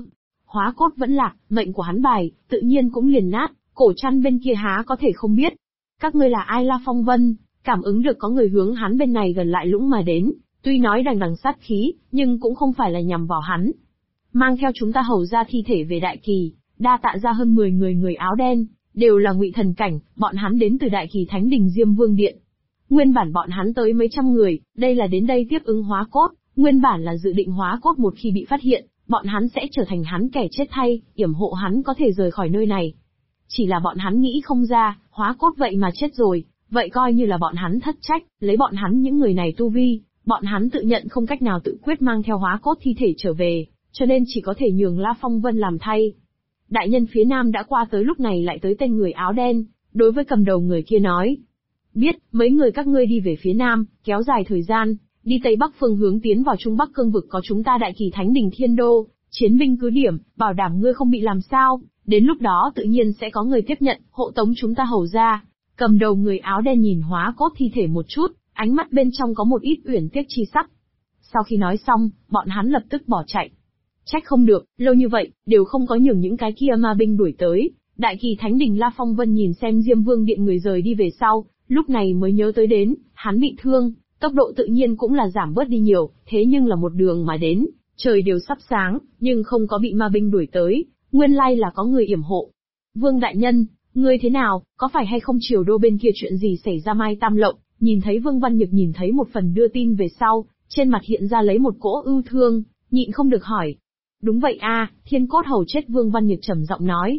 Hóa cốt vẫn lạc, mệnh của hắn bài, tự nhiên cũng liền nát, Cổ Trăn bên kia há có thể không biết. Các ngươi là ai? La Phong Vân, cảm ứng được có người hướng hắn bên này gần lại lũng mà đến, tuy nói đằng đằng sát khí, nhưng cũng không phải là nhằm vào hắn. Mang theo chúng ta hầu ra thi thể về Đại Kỳ, đa tạ ra hơn 10 người áo đen, đều là ngụy thần cảnh, bọn hắn đến từ Đại Kỳ Thánh Đình Diêm Vương Điện. Nguyên bản bọn hắn tới mấy trăm người, đây là đến đây tiếp ứng hóa cốt, nguyên bản là dự định hóa cốt một khi bị phát hiện, bọn hắn sẽ trở thành hắn kẻ chết thay, yểm hộ hắn có thể rời khỏi nơi này. Chỉ là bọn hắn nghĩ không ra, hóa cốt vậy mà chết rồi, vậy coi như là bọn hắn thất trách, lấy bọn hắn những người này tu vi, bọn hắn tự nhận không cách nào tự quyết mang theo hóa cốt thi thể trở về, cho nên chỉ có thể nhường La Phong Vân làm thay. Đại nhân phía nam đã qua tới, lúc này lại tới tên người áo đen, đối với cầm đầu người kia nói. Biết, mấy người các ngươi đi về phía nam, kéo dài thời gian, đi tây bắc phương hướng tiến vào trung bắc cương vực có chúng ta Đại Kỳ Thánh Đình Thiên Đô, chiến binh cứ điểm, bảo đảm ngươi không bị làm sao, đến lúc đó tự nhiên sẽ có người tiếp nhận, hộ tống chúng ta hầu ra. Cầm đầu người áo đen nhìn hóa cốt thi thể một chút, ánh mắt bên trong có một ít uyển tiếc chi sắc. Sau khi nói xong, bọn hắn lập tức bỏ chạy. Trách không được, lâu như vậy, đều không có nhường những cái kia ma binh đuổi tới. Đại Kỳ Thánh Đình La Phong Vân nhìn xem Diêm Vương Điện người rời đi về sau, lúc này mới nhớ tới đến, hắn bị thương, tốc độ tự nhiên cũng là giảm bớt đi nhiều, thế nhưng là một đường mà đến, trời đều sắp sáng, nhưng không có bị ma binh đuổi tới, nguyên lai là có người yểm hộ. Vương đại nhân, ngươi thế nào, có phải hay không Triều Đô bên kia chuyện gì xảy ra? Mai Tam Lộng, nhìn thấy Vương Văn Nhược nhìn thấy một phần đưa tin về sau, trên mặt hiện ra lấy một cỗ ưu thương, nhịn không được hỏi. Đúng vậy a, Thiên Cốt Hầu chết. Vương Văn Nhược trầm giọng nói.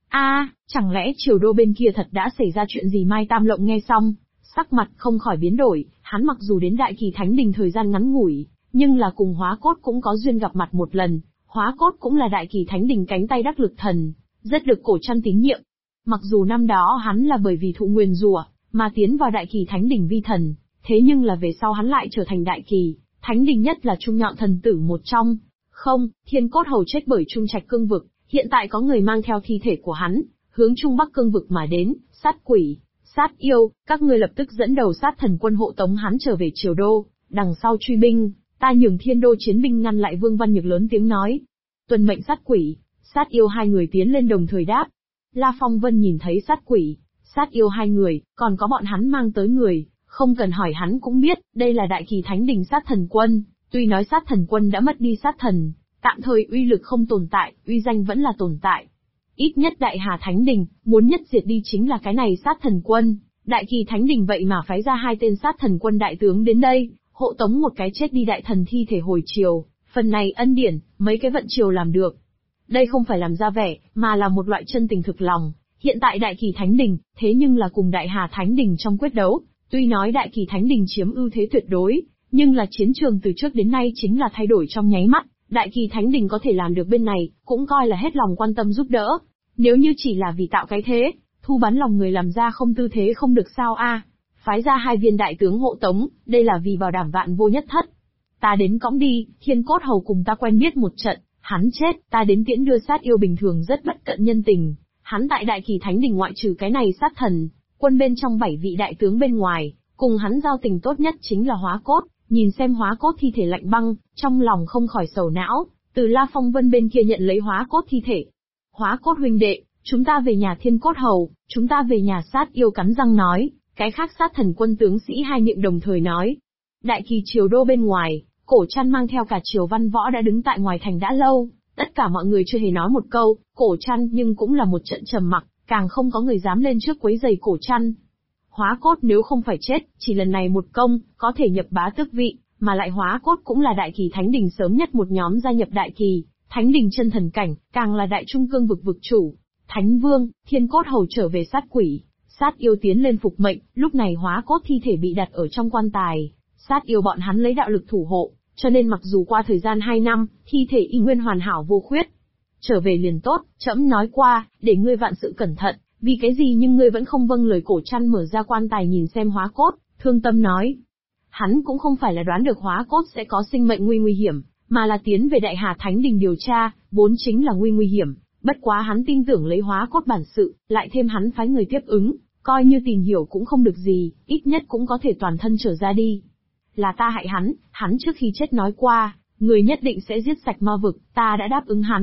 A, chẳng lẽ Triều Đô bên kia thật đã xảy ra chuyện gì? Mai Tam Lộng nghe xong, sắc mặt không khỏi biến đổi, hắn mặc dù đến Đại Kỳ Thánh Đình thời gian ngắn ngủi, nhưng là cùng Hóa Cốt cũng có duyên gặp mặt một lần, Hóa Cốt cũng là Đại Kỳ Thánh Đình cánh tay đắc lực thần, rất được Cổ Trăn tín nhiệm. Mặc dù năm đó hắn là bởi vì thụ nguyền rủa mà tiến vào Đại Kỳ Thánh Đình vi thần, thế nhưng là về sau hắn lại trở thành Đại Kỳ Thánh Đình nhất là trung nhọn thần tử một trong. Không, Thiên Cốt Hầu chết bởi Trung Trạch cương vực, hiện tại có người mang theo thi thể của hắn, hướng Trung Bắc cương vực mà đến, sát quỷ, sát yêu, các ngươi lập tức dẫn đầu sát thần quân hộ tống hắn trở về Triều Đô, đằng sau truy binh, ta nhường Thiên Đô chiến binh ngăn lại. Vương Văn Nhược lớn tiếng nói. Tuân mệnh. Sát quỷ, sát yêu hai người tiến lên đồng thời đáp. La Phong Vân nhìn thấy sát quỷ, sát yêu hai người, còn có bọn hắn mang tới người, không cần hỏi hắn cũng biết, đây là Đại Kỳ Thánh Đình sát thần quân. Tuy nói sát thần quân đã mất đi sát thần, tạm thời uy lực không tồn tại, uy danh vẫn là tồn tại. Ít nhất Đại Hà Thánh Đình, muốn nhất diệt đi chính là cái này sát thần quân. Đại Kỳ Thánh Đình vậy mà phái ra hai tên sát thần quân đại tướng đến đây, hộ tống một cái chết đi đại thần thi thể hồi triều, phần này ân điển, mấy cái vận triều làm được. Đây không phải làm ra vẻ, mà là một loại chân tình thực lòng. Hiện tại Đại Kỳ Thánh Đình, thế nhưng là cùng Đại Hà Thánh Đình trong quyết đấu, tuy nói Đại Kỳ Thánh Đình chiếm ưu thế tuyệt đối, nhưng là chiến trường từ trước đến nay chính là thay đổi trong nháy mắt, Đại Kỳ Thánh Đình có thể làm được bên này, cũng coi là hết lòng quan tâm giúp đỡ. Nếu như chỉ là vì tạo cái thế, thu bắn lòng người làm ra không tư thế không được sao a? Phái ra hai viên đại tướng hộ tống, đây là vì bảo đảm vạn vô nhất thất. Ta đến cõng đi, Thiên Cốt Hầu cùng ta quen biết một trận, hắn chết, ta đến tiễn đưa. Sát yêu bình thường rất bất cận nhân tình, hắn tại Đại Kỳ Thánh Đình ngoại trừ cái này sát thần quân bên trong 7 vị đại tướng bên ngoài, cùng hắn giao tình tốt nhất chính là Hóa Cốt. Nhìn xem Hóa Cốt thi thể lạnh băng, trong lòng không khỏi sầu não, từ La Phong Vân bên kia nhận lấy Hóa Cốt thi thể. Hóa Cốt huynh đệ, chúng ta về nhà. Thiên Cốt Hầu, chúng ta về nhà. Sát yêu cắn răng nói, cái khác sát thần quân tướng sĩ hai miệng đồng thời nói. Đại Kỳ Triều Đô bên ngoài, Cổ Trăn mang theo cả Triều Văn Võ đã đứng tại ngoài thành đã lâu, tất cả mọi người chưa hề nói một câu, Cổ Trăn nhưng cũng là một trận trầm mặc, càng không có người dám lên trước quấy rầy Cổ Trăn. Hóa Cốt nếu không phải chết, chỉ lần này một công, có thể nhập bá tước vị, mà lại Hóa Cốt cũng là Đại Kỳ Thánh Đình sớm nhất một nhóm gia nhập Đại Kỳ Thánh Đình chân thần cảnh, càng là Đại Trung Cương vực vực chủ. Thánh Vương, Thiên Cốt Hầu trở về. Sát quỷ, sát yêu tiến lên phục mệnh, lúc này Hóa Cốt thi thể bị đặt ở trong quan tài, sát yêu bọn hắn lấy đạo lực thủ hộ, cho nên mặc dù qua thời gian 2 năm, thi thể y nguyên hoàn hảo vô khuyết. Trở về liền tốt, trẫm nói qua, để ngươi vạn sự cẩn thận, vì cái gì nhưng ngươi vẫn không vâng lời. Cổ Trăn mở ra quan tài nhìn xem Hóa Cốt, thương tâm nói. Hắn cũng không phải là đoán được Hóa Cốt sẽ có sinh mệnh nguy hiểm, mà là tiến về Đại Hà Thánh Đình điều tra, vốn chính là nguy hiểm. Bất quá hắn tin tưởng lấy Hóa Cốt bản sự, lại thêm hắn phái người tiếp ứng, coi như tìm hiểu cũng không được gì, ít nhất cũng có thể toàn thân trở ra đi. Là ta hại hắn trước khi chết nói qua, người nhất định sẽ giết sạch ma vực, ta đã đáp ứng hắn,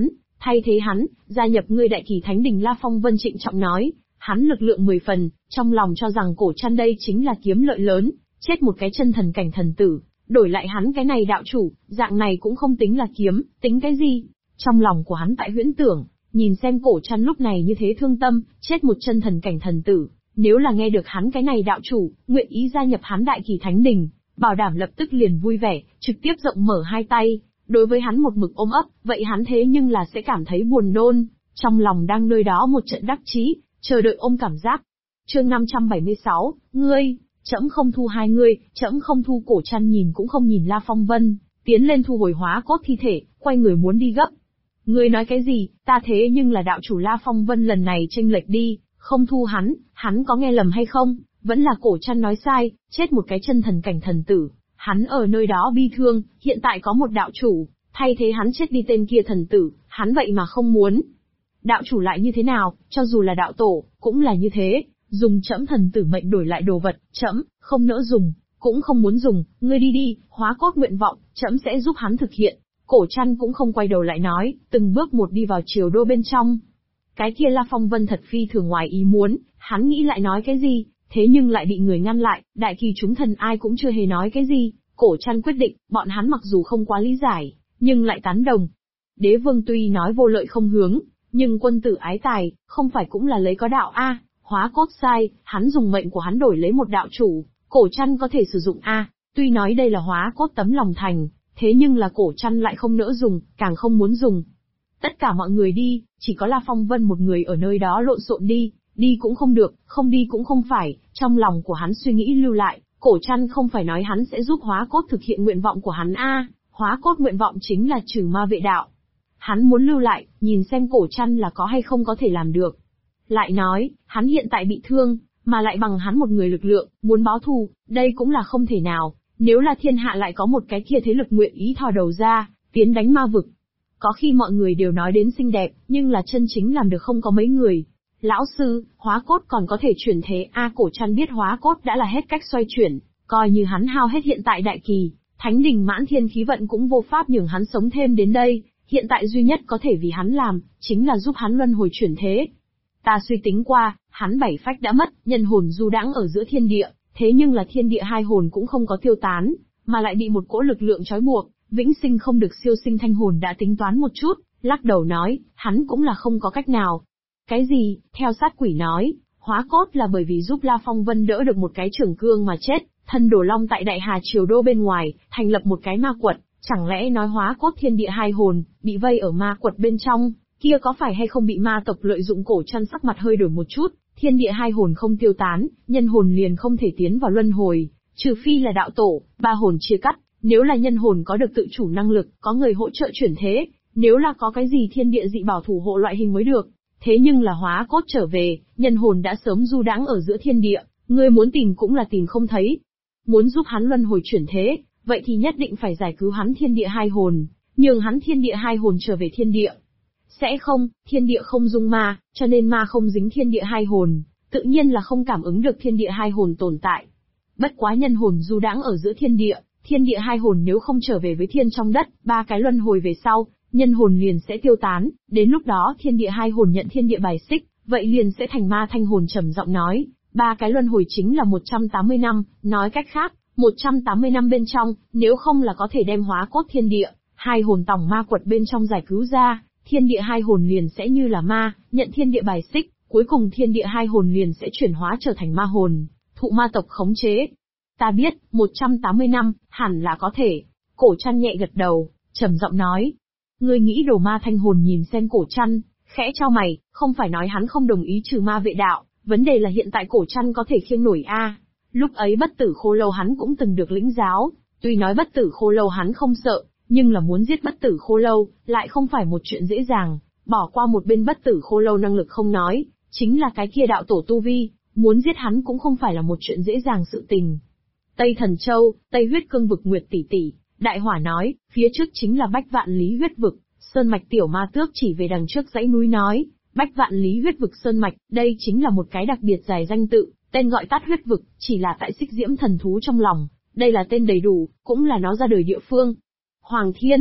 thay thế hắn, gia nhập ngươi Đại Kỳ Thánh Đình. La Phong Vân trịnh trọng nói, hắn lực lượng 10 phần, trong lòng cho rằng Cổ Trăn đây chính là kiếm lợi lớn, chết một cái chân thần cảnh thần tử, đổi lại hắn cái này đạo chủ, dạng này cũng không tính là kiếm, tính cái gì? Trong lòng của hắn tại huyễn tưởng, nhìn xem Cổ Trăn lúc này như thế thương tâm, chết một chân thần cảnh thần tử, nếu là nghe được hắn cái này đạo chủ, nguyện ý gia nhập hắn Đại Kỳ Thánh Đình, bảo đảm lập tức liền vui vẻ, trực tiếp rộng mở hai tay, đối với hắn một mực ôm ấp, vậy hắn thế nhưng là sẽ cảm thấy buồn nôn, trong lòng đang nơi đó một trận đắc chí, chờ đợi ôm cảm giác. Chương 576, ngươi, trẫm không thu hai ngươi, trẫm không thu. Cổ Trăn nhìn cũng không nhìn La Phong Vân, tiến lên thu hồi hóa cốt thi thể, quay người muốn đi gấp. Ngươi nói cái gì, ta thế nhưng là đạo chủ. La Phong Vân lần này chênh lệch đi, không thu hắn có nghe lầm hay không, vẫn là Cổ Trăn nói sai, chết một cái chân thần cảnh thần tử, hắn ở nơi đó bi thương, hiện tại có một đạo chủ, thay thế hắn chết đi tên kia thần tử, hắn vậy mà không muốn. Đạo chủ lại như thế nào, cho dù là đạo tổ, cũng là như thế, dùng trẫm thần tử mệnh đổi lại đồ vật, trẫm không nỡ dùng, cũng không muốn dùng, ngươi đi đi, hóa cốt nguyện vọng, trẫm sẽ giúp hắn thực hiện. Cổ Trăn cũng không quay đầu lại nói, từng bước một đi vào triều đô bên trong. Cái kia La Phong Vân thật phi thường ngoài ý muốn, hắn nghĩ lại nói cái gì, thế nhưng lại bị người ngăn lại, Đại Kỳ chúng thần ai cũng chưa hề nói cái gì. Cổ Trăn quyết định, bọn hắn mặc dù không quá lý giải, nhưng lại tán đồng. Đế vương tuy nói vô lợi không hướng, nhưng quân tử ái tài, không phải cũng là lấy có đạo a? Hóa cốt sai, hắn dùng mệnh của hắn đổi lấy một đạo chủ, Cổ Trăn có thể sử dụng a? Tuy nói đây là hóa cốt tấm lòng thành, thế nhưng là Cổ Trăn lại không nỡ dùng, càng không muốn dùng. Tất cả mọi người đi, chỉ có La Phong Vân một người ở nơi đó lộn xộn đi cũng không được, không đi cũng không phải, trong lòng của hắn suy nghĩ lưu lại, Cổ Trăn không phải nói hắn sẽ giúp hóa cốt thực hiện nguyện vọng của hắn a? Hóa cốt nguyện vọng chính là trừ ma vệ đạo. Hắn muốn lưu lại, nhìn xem Cổ Trăn là có hay không có thể làm được. Lại nói, hắn hiện tại bị thương, mà lại bằng hắn một người lực lượng, muốn báo thù, đây cũng là không thể nào. Nếu là thiên hạ lại có một cái kia thế lực nguyện ý thò đầu ra, tiến đánh ma vực. Có khi mọi người đều nói đến xinh đẹp, nhưng là chân chính làm được không có mấy người. Lão sư, hóa cốt còn có thể chuyển thế a? Cổ Trăn biết hóa cốt đã là hết cách xoay chuyển, coi như hắn hao hết hiện tại Đại Kỳ Thánh Đình mãn thiên khí vận cũng vô pháp nhường hắn sống thêm đến đây, hiện tại duy nhất có thể vì hắn làm, chính là giúp hắn luân hồi chuyển thế. Ta suy tính qua, hắn bảy phách đã mất, nhân hồn du đãng ở giữa thiên địa, thế nhưng là thiên địa hai hồn cũng không có tiêu tán, mà lại bị một cỗ lực lượng trói buộc, vĩnh sinh không được siêu sinh. Thanh hồn đã tính toán một chút, lắc đầu nói, hắn cũng là không có cách nào. Cái gì? Theo sát quỷ nói, hóa cốt là bởi vì giúp La Phong Vân đỡ được một cái trưởng cương mà chết, thân đổ long tại Đại Hà triều đô bên ngoài, thành lập một cái ma quật, chẳng lẽ nói hóa cốt thiên địa hai hồn, bị vây ở ma quật bên trong, kia có phải hay không bị ma tộc lợi dụng? Cổ Trăn sắc mặt hơi đổi một chút, thiên địa hai hồn không tiêu tán, nhân hồn liền không thể tiến vào luân hồi, trừ phi là đạo tổ, ba hồn chia cắt, nếu là nhân hồn có được tự chủ năng lực, có người hỗ trợ chuyển thế, nếu là có cái gì thiên địa dị bảo thủ hộ loại hình mới được. Thế nhưng là hóa cốt trở về, nhân hồn đã sớm du đãng ở giữa thiên địa, ngươi muốn tìm cũng là tìm không thấy. Muốn giúp hắn luân hồi chuyển thế, vậy thì nhất định phải giải cứu hắn thiên địa hai hồn, nhường hắn thiên địa hai hồn trở về thiên địa. Sẽ không, thiên địa không dung ma, cho nên ma không dính thiên địa hai hồn, tự nhiên là không cảm ứng được thiên địa hai hồn tồn tại. Bất quá nhân hồn du đãng ở giữa thiên địa hai hồn nếu không trở về với thiên trong đất, ba cái luân hồi về sau, nhân hồn liền sẽ tiêu tán, đến lúc đó thiên địa hai hồn nhận thiên địa bài xích, vậy liền sẽ thành ma. Thanh hồn trầm giọng nói, ba cái luân hồi chính là 180 năm, nói cách khác, 180 năm bên trong, nếu không là có thể đem hóa cốt thiên địa, hai hồn tòng ma quật bên trong giải cứu ra, thiên địa hai hồn liền sẽ như là ma, nhận thiên địa bài xích, cuối cùng thiên địa hai hồn liền sẽ chuyển hóa trở thành ma hồn, thụ ma tộc khống chế. Ta biết, 180 năm, hẳn là có thể. Cổ Trăn nhẹ gật đầu, trầm giọng nói. Ngươi nghĩ đồ ma? Thanh hồn nhìn xem Cổ Trăn, khẽ chau mày, không phải nói hắn không đồng ý trừ ma vệ đạo, vấn đề là hiện tại Cổ Trăn có thể khiêng nổi a. Lúc ấy bất tử khô lâu hắn cũng từng được lĩnh giáo, tuy nói bất tử khô lâu hắn không sợ, nhưng là muốn giết bất tử khô lâu, lại không phải một chuyện dễ dàng, bỏ qua một bên bất tử khô lâu năng lực không nói, chính là cái kia đạo tổ tu vi, muốn giết hắn cũng không phải là một chuyện dễ dàng sự tình. Tây Thần Châu, Tây Huyết Cương vực. Nguyệt tỷ tỷ, Đại Hỏa nói, phía trước chính là Bách Vạn Lý Huyết vực. Sơn mạch tiểu ma tước chỉ về đằng trước dãy núi nói, Bách Vạn Lý Huyết vực sơn mạch, đây chính là một cái đặc biệt dài danh tự, tên gọi tắt huyết vực, chỉ là tại xích diễm thần thú trong lòng, đây là tên đầy đủ, cũng là nó ra đời địa phương. Hoàng Thiên,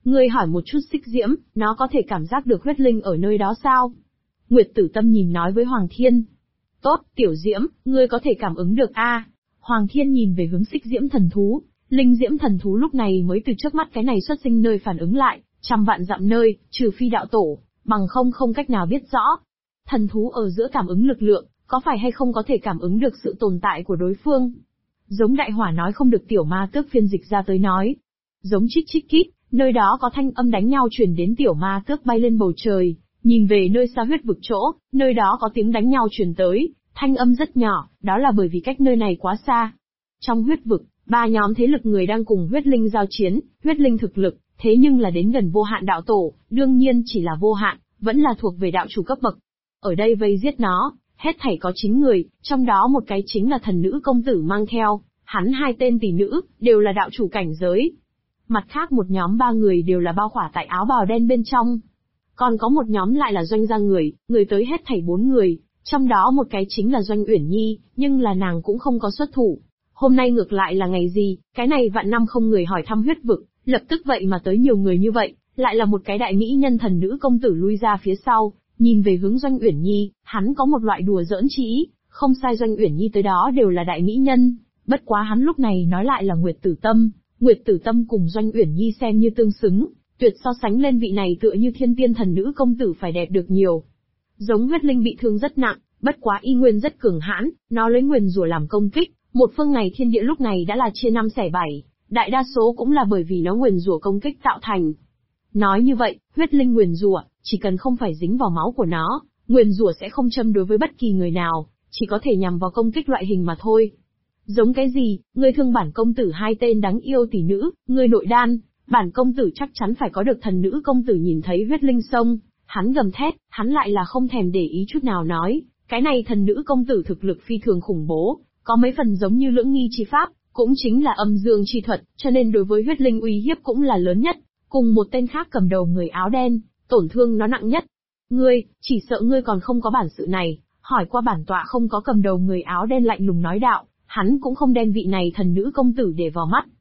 Ngươi hỏi một chút Xích Diễm, nó có thể cảm giác được huyết linh ở nơi đó sao? Nguyệt Tử Tâm nhìn nói với Hoàng Thiên. Tốt, Tiểu Diễm, ngươi có thể cảm ứng được a. Hoàng Thiên nhìn về hướng Xích Diễm thần thú, Linh Diễm thần thú lúc này mới từ trước mắt cái này xuất sinh nơi phản ứng lại, trăm vạn dặm nơi, trừ phi đạo tổ, bằng không cách nào biết rõ. Thần thú ở giữa cảm ứng lực lượng, có phải hay không có thể cảm ứng được sự tồn tại của đối phương? Giống Đại Hỏa nói không được Tiểu Ma Tước phiên dịch ra tới nói. Giống chích chích kít, nơi đó có thanh âm đánh nhau truyền đến Tiểu Ma Tước bay lên bầu trời, nhìn về nơi xa huyết vực chỗ, nơi đó có tiếng đánh nhau truyền tới, thanh âm rất nhỏ, đó là bởi vì cách nơi này quá xa. Trong huyết vực, 3 nhóm thế lực người đang cùng huyết linh giao chiến, huyết linh thực lực, thế nhưng là đến gần vô hạn đạo tổ, đương nhiên chỉ là vô hạn, vẫn là thuộc về đạo chủ cấp bậc. Ở đây vây giết nó, hết thảy có 9 người, trong đó một cái chính là thần nữ công tử mang theo, hắn 2 tên tỷ nữ, đều là đạo chủ cảnh giới. Mặt khác một nhóm 3 người đều là bao khỏa tại áo bào đen bên trong. Còn có một nhóm lại là Doanh gia người tới hết thảy 4 người, trong đó một cái chính là Doanh Uyển Nhi, nhưng là nàng cũng không có xuất thủ. Hôm nay ngược lại là ngày gì, cái này vạn năm không người hỏi thăm huyết vực, lập tức vậy mà tới nhiều người như vậy, lại là một cái đại mỹ nhân thần nữ công tử lui ra phía sau, nhìn về hướng Doanh Uyển Nhi, hắn có một loại đùa giỡn chi ý, không sai Doanh Uyển Nhi tới đó đều là đại mỹ nhân, bất quá hắn lúc này nói lại là Nguyệt Tử Tâm cùng Doanh Uyển Nhi xem như tương xứng, tuyệt so sánh lên vị này tựa như thiên tiên thần nữ công tử phải đẹp được nhiều. Giống huyết linh bị thương rất nặng, bất quá y nguyên rất cường hãn, nó lấy nguyền rủa làm công kích, một phương này thiên địa lúc này đã là chia 5 xẻ 7, đại đa số cũng là bởi vì nó nguyền rủa công kích tạo thành. Nói như vậy, huyết linh nguyền rủa, chỉ cần không phải dính vào máu của nó, nguyền rủa sẽ không châm đối với bất kỳ người nào, chỉ có thể nhằm vào công kích loại hình mà thôi. Giống cái gì, ngươi thương bản công tử 2 tên đáng yêu tỷ nữ, ngươi nội đan, bản công tử chắc chắn phải có được thần nữ công tử nhìn thấy huyết linh sông, hắn gầm thét, hắn lại là không thèm để ý chút nào nói, cái này thần nữ công tử thực lực phi thường khủng bố, có mấy phần giống như lưỡng nghi chi pháp, cũng chính là âm dương chi thuật, cho nên đối với huyết linh uy hiếp cũng là lớn nhất, cùng một tên khác cầm đầu người áo đen, tổn thương nó nặng nhất. Ngươi, chỉ sợ ngươi còn không có bản sự này, hỏi qua bản tọa không có cầm đầu người áo đen lạnh lùng nói đạo, hắn cũng không đem vị này thần nữ công tử để vào mắt.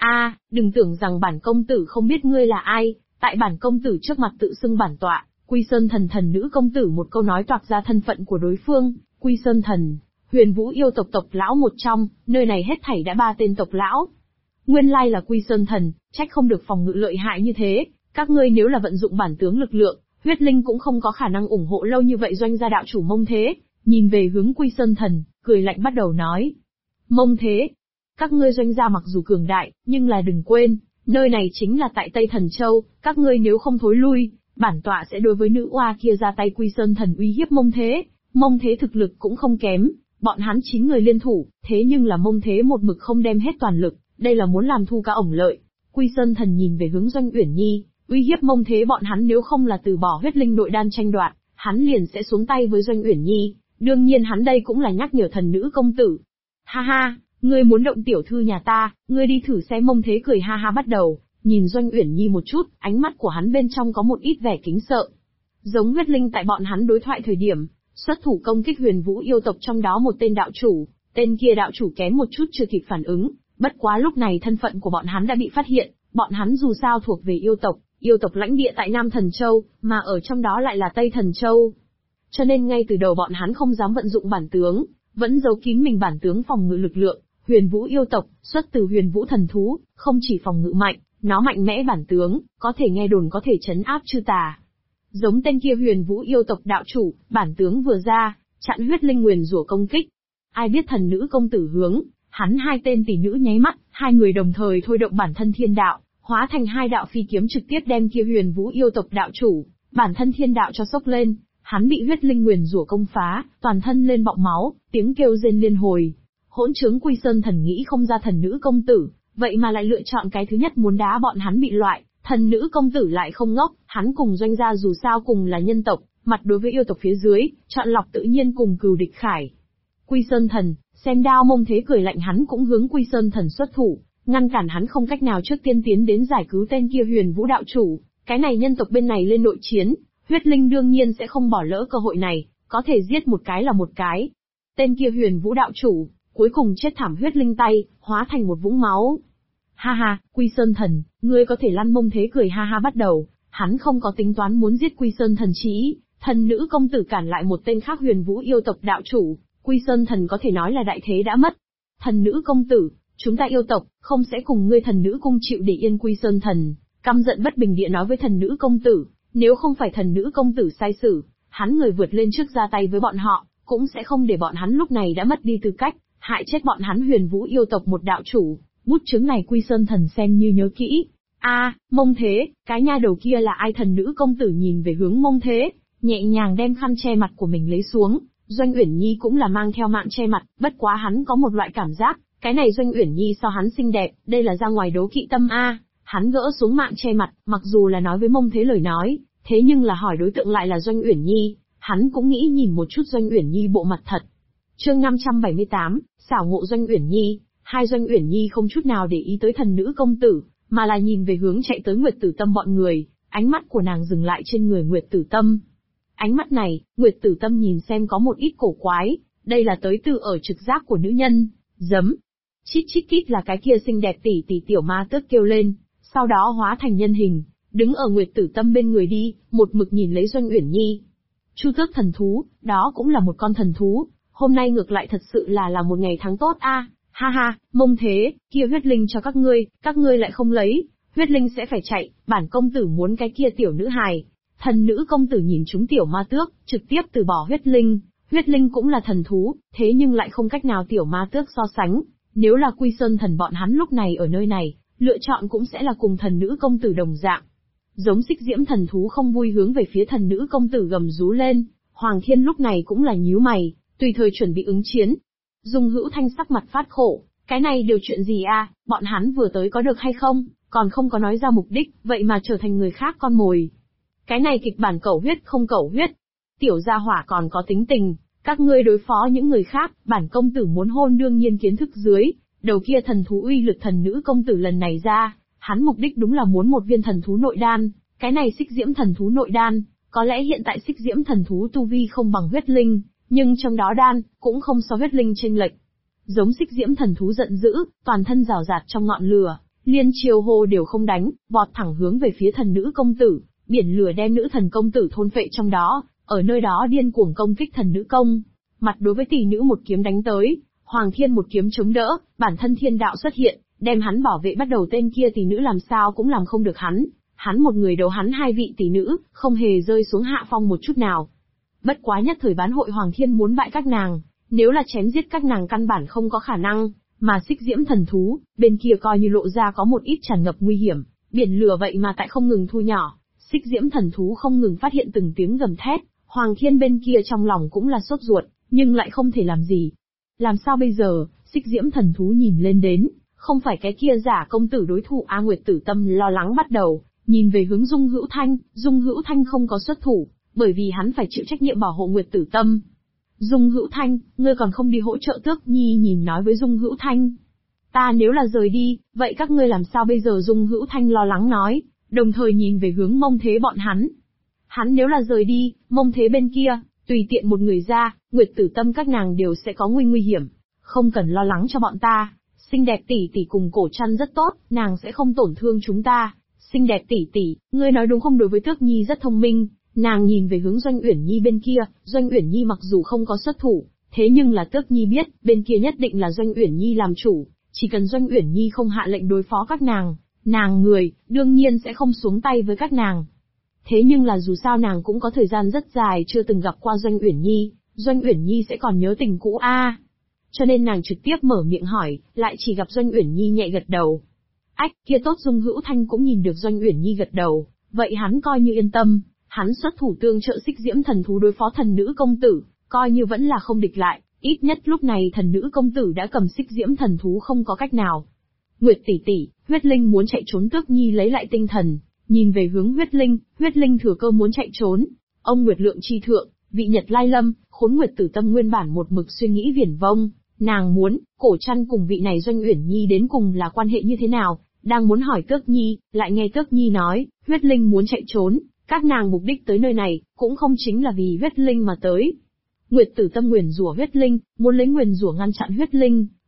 Đừng tưởng rằng bản công tử không biết ngươi là ai, tại bản công tử trước mặt tự xưng bản tọa, Quy Sơn thần nữ công tử một câu nói toạc ra thân phận của đối phương, Quy Sơn thần, Huyền Vũ yêu tộc tộc lão một trong, nơi này hết thảy đã 3 tên tộc lão. Nguyên lai là Quy Sơn thần, trách không được phòng ngự lợi hại như thế, các ngươi nếu là vận dụng bản tướng lực lượng, huyết linh cũng không có khả năng ủng hộ lâu như vậy. Doanh gia đạo chủ Mông Thế, nhìn về hướng Quy Sơn thần, cười lạnh bắt đầu nói. Mông Thế, các ngươi Doanh gia mặc dù cường đại, nhưng là đừng quên, nơi này chính là tại Tây Thần Châu, các ngươi nếu không thối lui, bản tọa sẽ đối với nữ oa kia ra tay. Quy Sơn thần uy hiếp Mông Thế. Mông Thế thực lực cũng không kém, bọn hắn 9 người liên thủ, thế nhưng là Mông Thế một mực không đem hết toàn lực, đây là muốn làm thu cá ổng lợi. Quy Sơn thần nhìn về hướng Doanh Uyển Nhi, uy hiếp Mông Thế bọn hắn nếu không là từ bỏ huyết linh nội đan tranh đoạt, hắn liền sẽ xuống tay với Doanh Uyển Nhi, đương nhiên hắn đây cũng là nhắc nhở thần nữ công tử. Ha ha, ngươi muốn động tiểu thư nhà ta, ngươi đi thử xem. Mông Thế cười ha ha bắt đầu, nhìn Doanh Uyển Nhi một chút, ánh mắt của hắn bên trong có một ít vẻ kính sợ. Giống huyết linh tại bọn hắn đối thoại thời điểm, xuất thủ công kích Huyền Vũ yêu tộc trong đó một tên đạo chủ, tên kia đạo chủ kém một chút chưa kịp phản ứng, bất quá lúc này thân phận của bọn hắn đã bị phát hiện, bọn hắn dù sao thuộc về yêu tộc lãnh địa tại Nam Thần Châu, mà ở trong đó lại là Tây Thần Châu. Cho nên ngay từ đầu bọn hắn không dám vận dụng bản tướng, vẫn giấu kín mình bản tướng phòng ngự lực lượng. Huyền Vũ yêu tộc, xuất từ Huyền Vũ thần thú, không chỉ phòng ngự mạnh, nó mạnh mẽ bản tướng, có thể nghe đồn có thể trấn áp chư tà. Giống tên kia Huyền Vũ yêu tộc đạo chủ, bản tướng vừa ra, chặn huyết linh nguyền rủa công kích. Ai biết thần nữ công tử hướng, hắn 2 tên tỷ nữ nháy mắt, 2 người đồng thời thôi động bản thân thiên đạo, hóa thành 2 đạo phi kiếm trực tiếp đem kia Huyền Vũ yêu tộc đạo chủ, bản thân thiên đạo cho sốc lên, hắn bị huyết linh nguyền rủa công phá, toàn thân lên bọng máu, tiếng kêu rên liên hồi. Hỗn trướng. Quy Sơn thần nghĩ không ra thần nữ công tử, vậy mà lại lựa chọn cái thứ nhất muốn đá bọn hắn bị loại. Thần nữ công tử lại không ngốc, hắn cùng Doanh gia dù sao cùng là nhân tộc, mặt đối với yêu tộc phía dưới, chọn lọc tự nhiên cùng cừu địch khải. Quy Sơn thần, xem đao. Mông Thế cười lạnh, hắn cũng hướng Quy Sơn thần xuất thủ, ngăn cản hắn không cách nào trước tiên tiến đến giải cứu tên kia Huyền Vũ đạo chủ. Cái này nhân tộc bên này lên nội chiến, huyết linh đương nhiên sẽ không bỏ lỡ cơ hội này, có thể giết một cái là một cái. Tên kia Huyền Vũ đạo chủ, cuối cùng chết thảm huyết linh tay, hóa thành một vũng máu. Ha ha, Quy Sơn Thần, ngươi có thể lăn. Mông Thế cười ha ha bắt đầu, hắn không có tính toán muốn giết Quy Sơn Thần chí, thần nữ công tử cản lại một tên khác Huyền Vũ yêu tộc đạo chủ, Quy Sơn Thần có thể nói là đại thế đã mất. Thần nữ công tử, chúng ta yêu tộc, không sẽ cùng ngươi thần nữ cung chịu để yên. Quy Sơn Thần, căm giận bất bình địa nói với thần nữ công tử, nếu không phải thần nữ công tử sai sử, hắn người vượt lên trước ra tay với bọn họ, cũng sẽ không để bọn hắn lúc này đã mất đi tư cách, hại chết bọn hắn Huyền Vũ yêu tộc một đạo chủ. Bút chứng này Quy Sơn Thần xem như nhớ kỹ. Mông Thế, cái nha đầu kia là ai? Thần nữ công tử nhìn về hướng Mông Thế, nhẹ nhàng đem khăn che mặt của mình lấy xuống. Doanh Uyển Nhi cũng là mang theo mạng che mặt, bất quá hắn có một loại cảm giác, cái này Doanh Uyển Nhi so hắn xinh đẹp, đây là ra ngoài đố kỵ tâm a. Hắn gỡ xuống mạng che mặt, mặc dù là nói với Mông Thế lời nói, thế nhưng là hỏi đối tượng lại là Doanh Uyển Nhi, hắn cũng nghĩ nhìn một chút Doanh Uyển Nhi bộ mặt thật. Chương 578, xảo ngộ Doanh Uyển Nhi. Hai Doanh Uyển Nhi không chút nào để ý tới thần nữ công tử, mà là nhìn về hướng chạy tới Nguyệt Tử Tâm bọn người, ánh mắt của nàng dừng lại trên người Nguyệt Tử Tâm. Ánh mắt này, Nguyệt Tử Tâm nhìn xem có một ít cổ quái, đây là tới từ ở trực giác của nữ nhân. Giấm. Chít chít chít là cái kia xinh đẹp tỷ tỷ tiểu ma tước kêu lên, sau đó hóa thành nhân hình, đứng ở Nguyệt Tử Tâm bên người đi, một mực nhìn lấy Doanh Uyển Nhi. Chu tước thần thú, đó cũng là một con thần thú, hôm nay ngược lại thật sự là một ngày tháng tốt a. Ha ha, Mông Thế, kia huyết linh cho các ngươi lại không lấy, huyết linh sẽ phải chạy, bản công tử muốn cái kia tiểu nữ hài. Thần nữ công tử nhìn chúng tiểu ma tước, trực tiếp từ bỏ huyết linh cũng là thần thú, thế nhưng lại không cách nào tiểu ma tước so sánh, nếu là Quy Sơn Thần bọn hắn lúc này ở nơi này, lựa chọn cũng sẽ là cùng thần nữ công tử đồng dạng. Giống Xích Diễm thần thú không vui hướng về phía thần nữ công tử gầm rú lên, Hoàng Thiên lúc này cũng là nhíu mày, tùy thời chuẩn bị ứng chiến. Dung Hữu Thanh sắc mặt phát khổ, cái này điều chuyện gì a? Bọn hắn vừa tới có được hay không, còn không có nói ra mục đích, vậy mà trở thành người khác con mồi. Cái này kịch bản cẩu huyết không cẩu huyết. Tiểu gia hỏa còn có tính tình, các ngươi đối phó những người khác, bản công tử muốn hôn đương nhiên kiến thức dưới, đầu kia thần thú uy lực thần nữ công tử lần này ra, hắn mục đích đúng là muốn một viên thần thú nội đan, cái này Xích Diễm thần thú nội đan, có lẽ hiện tại Xích Diễm thần thú tu vi không bằng huyết linh, nhưng trong đó đan, cũng không so huyết linh chênh lệch. Giống Xích Diễm thần thú giận dữ, toàn thân rào rạt trong ngọn lửa, liên chiêu hô đều không đánh, vọt thẳng hướng về phía thần nữ công tử, biển lửa đem nữ thần công tử thôn phệ trong đó, ở nơi đó điên cuồng công kích thần nữ công. Mặt đối với tỷ nữ một kiếm đánh tới, Hoàng Thiên một kiếm chống đỡ, bản thân thiên đạo xuất hiện, đem hắn bảo vệ bắt đầu. Tên kia tỷ nữ làm sao cũng làm không được hắn một người đấu hắn hai vị tỷ nữ, không hề rơi xuống hạ phong một chút nào. Bất quá nhất thời bán hội Hoàng Thiên muốn bại các nàng, nếu là chém giết các nàng căn bản không có khả năng, mà Xích Diễm thần thú, bên kia coi như lộ ra có một ít tràn ngập nguy hiểm, biển lửa vậy mà tại không ngừng thu nhỏ, Xích Diễm thần thú không ngừng phát hiện từng tiếng gầm thét, Hoàng Thiên bên kia trong lòng cũng là sốt ruột, nhưng lại không thể làm gì. Làm sao bây giờ? Xích Diễm thần thú nhìn lên đến, không phải cái kia giả công tử đối thủ A. Nguyệt Tử Tâm lo lắng bắt đầu, nhìn về hướng Dung Hữu Thanh không có xuất thủ, bởi vì hắn phải chịu trách nhiệm bảo hộ Nguyệt Tử Tâm. Dung Hữu Thanh, ngươi còn không đi hỗ trợ Tước Nhi? Nhìn nói với Dung Hữu Thanh. Ta nếu là rời đi, vậy các ngươi làm sao bây giờ? Dung Hữu Thanh lo lắng nói, đồng thời nhìn về hướng Mông Thế bọn hắn. Hắn nếu là rời đi, Mông Thế bên kia, tùy tiện một người ra, Nguyệt Tử Tâm các nàng đều sẽ có nguy hiểm. Không cần lo lắng cho bọn ta, xinh đẹp tỷ tỷ cùng Cổ Trăn rất tốt, nàng sẽ không tổn thương chúng ta. Xinh đẹp tỷ tỷ, ngươi nói đúng không? Đối với Tước Nhi rất thông minh, nàng nhìn về hướng Doanh Uyển Nhi bên kia, Doanh Uyển Nhi mặc dù không có xuất thủ, thế nhưng là Tước Nhi biết, bên kia nhất định là Doanh Uyển Nhi làm chủ, chỉ cần Doanh Uyển Nhi không hạ lệnh đối phó các nàng người, đương nhiên sẽ không xuống tay với các nàng. Thế nhưng là dù sao nàng cũng có thời gian rất dài chưa từng gặp qua Doanh Uyển Nhi sẽ còn nhớ tình cũ a. Cho nên nàng trực tiếp mở miệng hỏi, lại chỉ gặp Doanh Uyển Nhi nhẹ gật đầu. Ách, kia tốt. Dung Hữu Thanh cũng nhìn được Doanh Uyển Nhi gật đầu, vậy hắn coi như yên tâm, hắn xuất thủ tương trợ Xích Diễm thần thú đối phó thần nữ công tử, coi như vẫn là không địch lại, ít nhất lúc này thần nữ công tử đã cầm Xích Diễm thần thú không có cách nào. Nguyệt tỷ tỷ, huyết linh muốn chạy trốn. Tước Nhi lấy lại tinh thần, nhìn về hướng huyết linh thừa cơ muốn chạy trốn. Ông Nguyệt Lượng chi thượng, vị Nhật Lai Lâm, Khốn Nguyệt Tử Tâm nguyên bản một mực suy nghĩ viển vông, nàng muốn, Cổ Trăn cùng vị này Doanh Uyển Nhi đến cùng là quan hệ như thế nào, đang muốn hỏi Tước Nhi, lại nghe Tước Nhi nói, huyết linh muốn chạy trốn, các nàng mục đích tới nơi này, cũng không chính là vì huyết linh mà tới. Nguyệt Tử Tâm nguyền rủa huyết linh, muốn lấy nguyền rủa ngăn chặn huyết linh,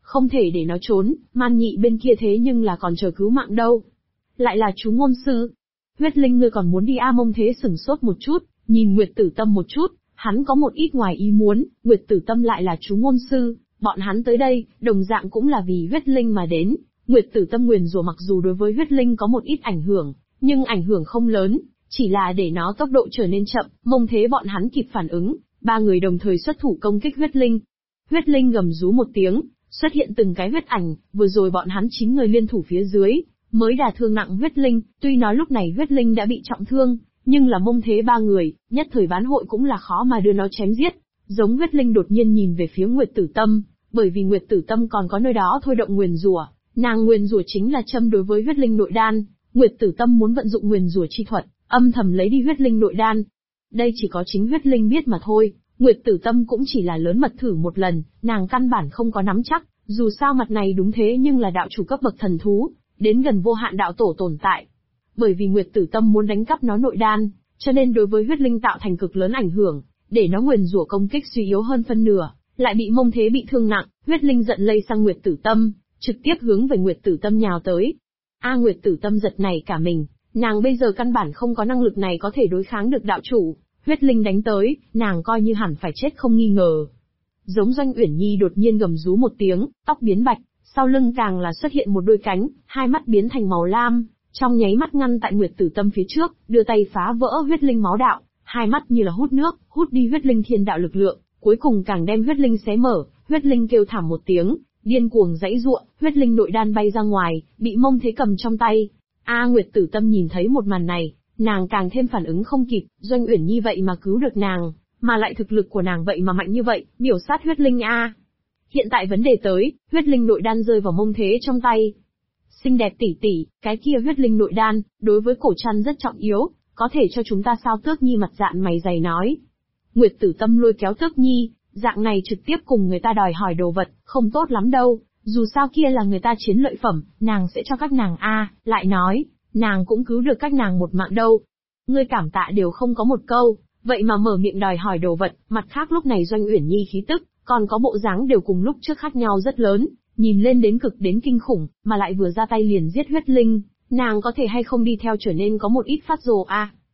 Không thể để nó trốn, Man Nhị bên kia thế nhưng là còn chờ cứu mạng đâu. Lại là chú ngôn sư. Huyết Linh ngươi còn muốn đi Mông Thế sửng sốt một chút, nhìn Nguyệt Tử Tâm một chút, hắn có một ít ngoài ý muốn, Nguyệt Tử Tâm lại là chú ngôn sư, bọn hắn tới đây, đồng dạng cũng là vì Huyết Linh mà đến. Nguyệt Tử Tâm nguyền rủa mặc dù đối với Huyết Linh có một ít ảnh hưởng, nhưng ảnh hưởng không lớn, chỉ là để nó tốc độ trở nên chậm, Mông Thế bọn hắn kịp phản ứng, ba người đồng thời xuất thủ công kích Huyết Linh. Huyết Linh gầm rú một tiếng, xuất hiện từng cái huyết ảnh, vừa rồi bọn hắn 9 người liên thủ phía dưới, mới đả thương nặng Huyết Linh, tuy nói lúc này Huyết Linh đã bị trọng thương, nhưng là Mông Thế ba người, nhất thời bán hội cũng là khó mà đưa nó chém giết. Giống Huyết Linh đột nhiên nhìn về phía Nguyệt Tử Tâm, bởi vì Nguyệt Tử Tâm còn có nơi đó thôi động nguyền rủa, nàng nguyền rủa chính là châm đối với Huyết Linh nội đan, Nguyệt Tử Tâm muốn vận dụng nguyền rủa chi thuật, âm thầm lấy đi Huyết Linh nội đan. Đây chỉ có chính Huyết Linh biết mà thôi, Nguyệt Tử Tâm cũng chỉ là lớn mật thử một lần, nàng căn bản không có nắm chắc, dù sao mặt này đúng thế nhưng là đạo chủ cấp bậc thần thú, đến gần vô hạn đạo tổ tồn tại. Bởi vì Nguyệt Tử Tâm muốn đánh cắp nó nội đan, cho nên đối với Huyết Linh tạo thành cực lớn ảnh hưởng, để nó nguyền rủa công kích suy yếu hơn phân nửa, lại bị Mông Thế bị thương nặng, Huyết Linh giận lây sang Nguyệt Tử Tâm, trực tiếp hướng về Nguyệt Tử Tâm nhào tới. Nguyệt Tử Tâm giật nảy cả mình, nàng bây giờ căn bản không có năng lực này có thể đối kháng được đạo chủ, Huyết Linh đánh tới, nàng coi như hẳn phải chết không nghi ngờ. Giống Doanh Uyển Nhi đột nhiên gầm rú một tiếng, tóc biến bạch, sau lưng càng là xuất hiện một đôi cánh, hai mắt biến thành màu lam, trong nháy mắt ngăn tại Nguyệt Tử Tâm phía trước, đưa tay phá vỡ Huyết Linh máu đạo, hai mắt như là hút nước, hút đi Huyết Linh thiên đạo lực lượng, cuối cùng càng đem Huyết Linh xé mở, Huyết Linh kêu thảm một tiếng, điên cuồng giãy giụa, Huyết Linh nội đan bay ra ngoài, bị Mông Thế cầm trong tay. Nguyệt Tử Tâm nhìn thấy một màn này, nàng càng thêm phản ứng không kịp, Doanh Uyển Nhi vậy mà cứu được nàng, mà lại thực lực của nàng vậy mà mạnh như vậy, miểu sát Huyết Linh Hiện tại vấn đề tới, Huyết Linh nội đan rơi vào Mông Thế trong tay. Xinh đẹp tỷ tỷ, cái kia Huyết Linh nội đan, đối với cổ trăn rất trọng yếu, có thể cho chúng ta sao? Tước Nhi mặt dạn mày dày nói. Nguyệt Tử Tâm lôi kéo Tước Nhi, dạng này trực tiếp cùng người ta đòi hỏi đồ vật, không tốt lắm đâu, dù sao kia là người ta chiến lợi phẩm, nàng sẽ cho các nàng lại nói, nàng cũng cứu được các nàng một mạng đâu. Ngươi cảm tạ đều không có một câu, vậy mà mở miệng đòi hỏi đồ vật, mặt khác lúc này Doanh Uyển Nhi khí tức, còn có bộ dáng đều cùng lúc trước khác nhau rất lớn, nhìn lên đến cực đến kinh khủng, mà lại vừa ra tay liền giết Huyết Linh, nàng có thể hay không đi theo trở nên có một ít phát rồ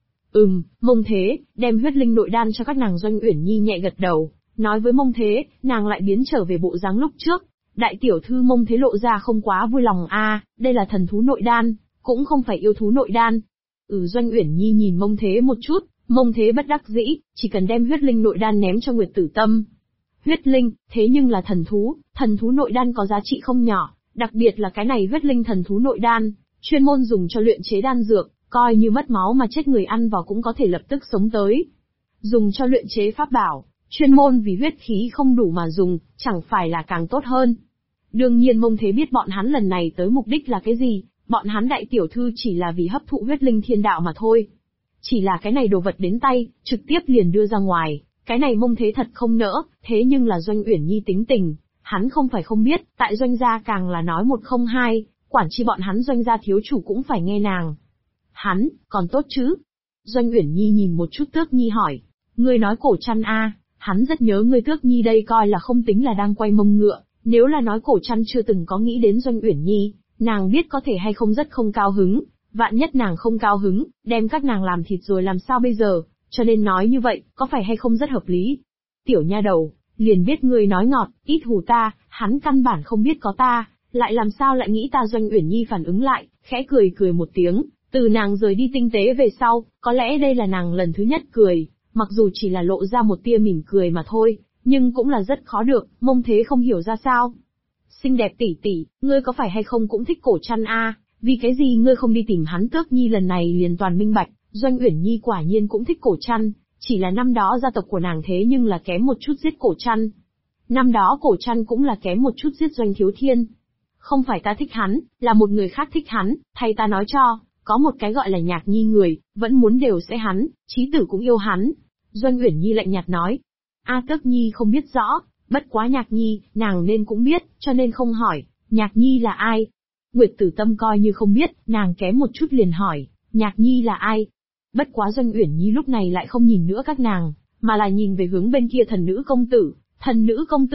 Mông Thế, đem Huyết Linh nội đan cho các nàng. Doanh Uyển Nhi nhẹ gật đầu, nói với Mông Thế, nàng lại biến trở về bộ dáng lúc trước. Đại tiểu thư Mông Thế lộ ra không quá vui lòng đây là thần thú nội đan, cũng không phải yêu thú nội đan. Doanh Uyển Nhi nhìn Mông Thế một chút, Mông Thế bất đắc dĩ, chỉ cần đem Huyết Linh nội đan ném cho Nguyệt Tử Tâm. Huyết Linh, thế nhưng là thần thú nội đan có giá trị không nhỏ, đặc biệt là cái này Huyết Linh thần thú nội đan, chuyên môn dùng cho luyện chế đan dược, coi như mất máu mà chết người ăn vào cũng có thể lập tức sống tới. Dùng cho luyện chế pháp bảo, chuyên môn vì huyết khí không đủ mà dùng, chẳng phải là càng tốt hơn. Đương nhiên Mông Thế biết bọn hắn lần này tới mục đích là cái gì, bọn hắn đại tiểu thư chỉ là vì hấp thụ Huyết Linh thiên đạo mà thôi. Chỉ là cái này đồ vật đến tay, trực tiếp liền đưa ra ngoài, cái này Mông Thế thật không nỡ, thế nhưng là Doanh Uyển Nhi tính tình, hắn không phải không biết, tại Doanh gia càng là nói một không hai, quản chi bọn hắn Doanh gia thiếu chủ cũng phải nghe nàng. Hắn, còn tốt chứ? Doanh Uyển Nhi nhìn một chút Tước Nhi hỏi, ngươi nói cổ trăn hắn rất nhớ ngươi. Tước Nhi đây coi là không tính là đang quay mông ngựa, nếu là nói cổ trăn chưa từng có nghĩ đến Doanh Uyển Nhi, nàng biết có thể hay không rất không cao hứng, vạn nhất nàng không cao hứng, đem các nàng làm thịt rồi làm sao bây giờ, cho nên nói như vậy, có phải hay không rất hợp lý. Tiểu nha đầu, liền biết ngươi nói ngọt, ít hù ta, hắn căn bản không biết có ta, lại làm sao lại nghĩ ta. Doanh Uyển Nhi phản ứng lại, khẽ cười một tiếng, từ nàng rời đi tinh tế về sau, có lẽ đây là nàng lần thứ nhất cười, mặc dù chỉ là lộ ra một tia mỉm cười mà thôi, nhưng cũng là rất khó được. Mông Thế không hiểu ra sao. Xinh đẹp tỷ tỷ, ngươi có phải hay không cũng thích cổ trăn vì cái gì ngươi không đi tìm hắn? Tước Nhi lần này liền toàn minh bạch, Doanh Uyển Nhi quả nhiên cũng thích cổ trăn, chỉ là năm đó gia tộc của nàng thế nhưng là kém một chút giết cổ trăn. Năm đó cổ trăn cũng là kém một chút giết Doanh Thiếu Thiên. Không phải ta thích hắn, là một người khác thích hắn, thay ta nói cho, có một cái gọi là Nhạc Nhi người, vẫn muốn đều sẽ hắn, Chí Tử cũng yêu hắn. Doanh Uyển Nhi lạnh nhạt nói. Tước Nhi không biết rõ, bất quá Nhạc Nhi, nàng nên cũng biết, cho nên không hỏi, Nhạc Nhi là ai? Nguyệt Tử Tâm coi như không biết, nàng kém một chút liền hỏi, Nhạc Nhi là ai? Bất quá Doanh Uyển Nhi lúc này lại không nhìn nữa các nàng, mà là nhìn về hướng bên kia thần nữ công tử. Thần nữ công tử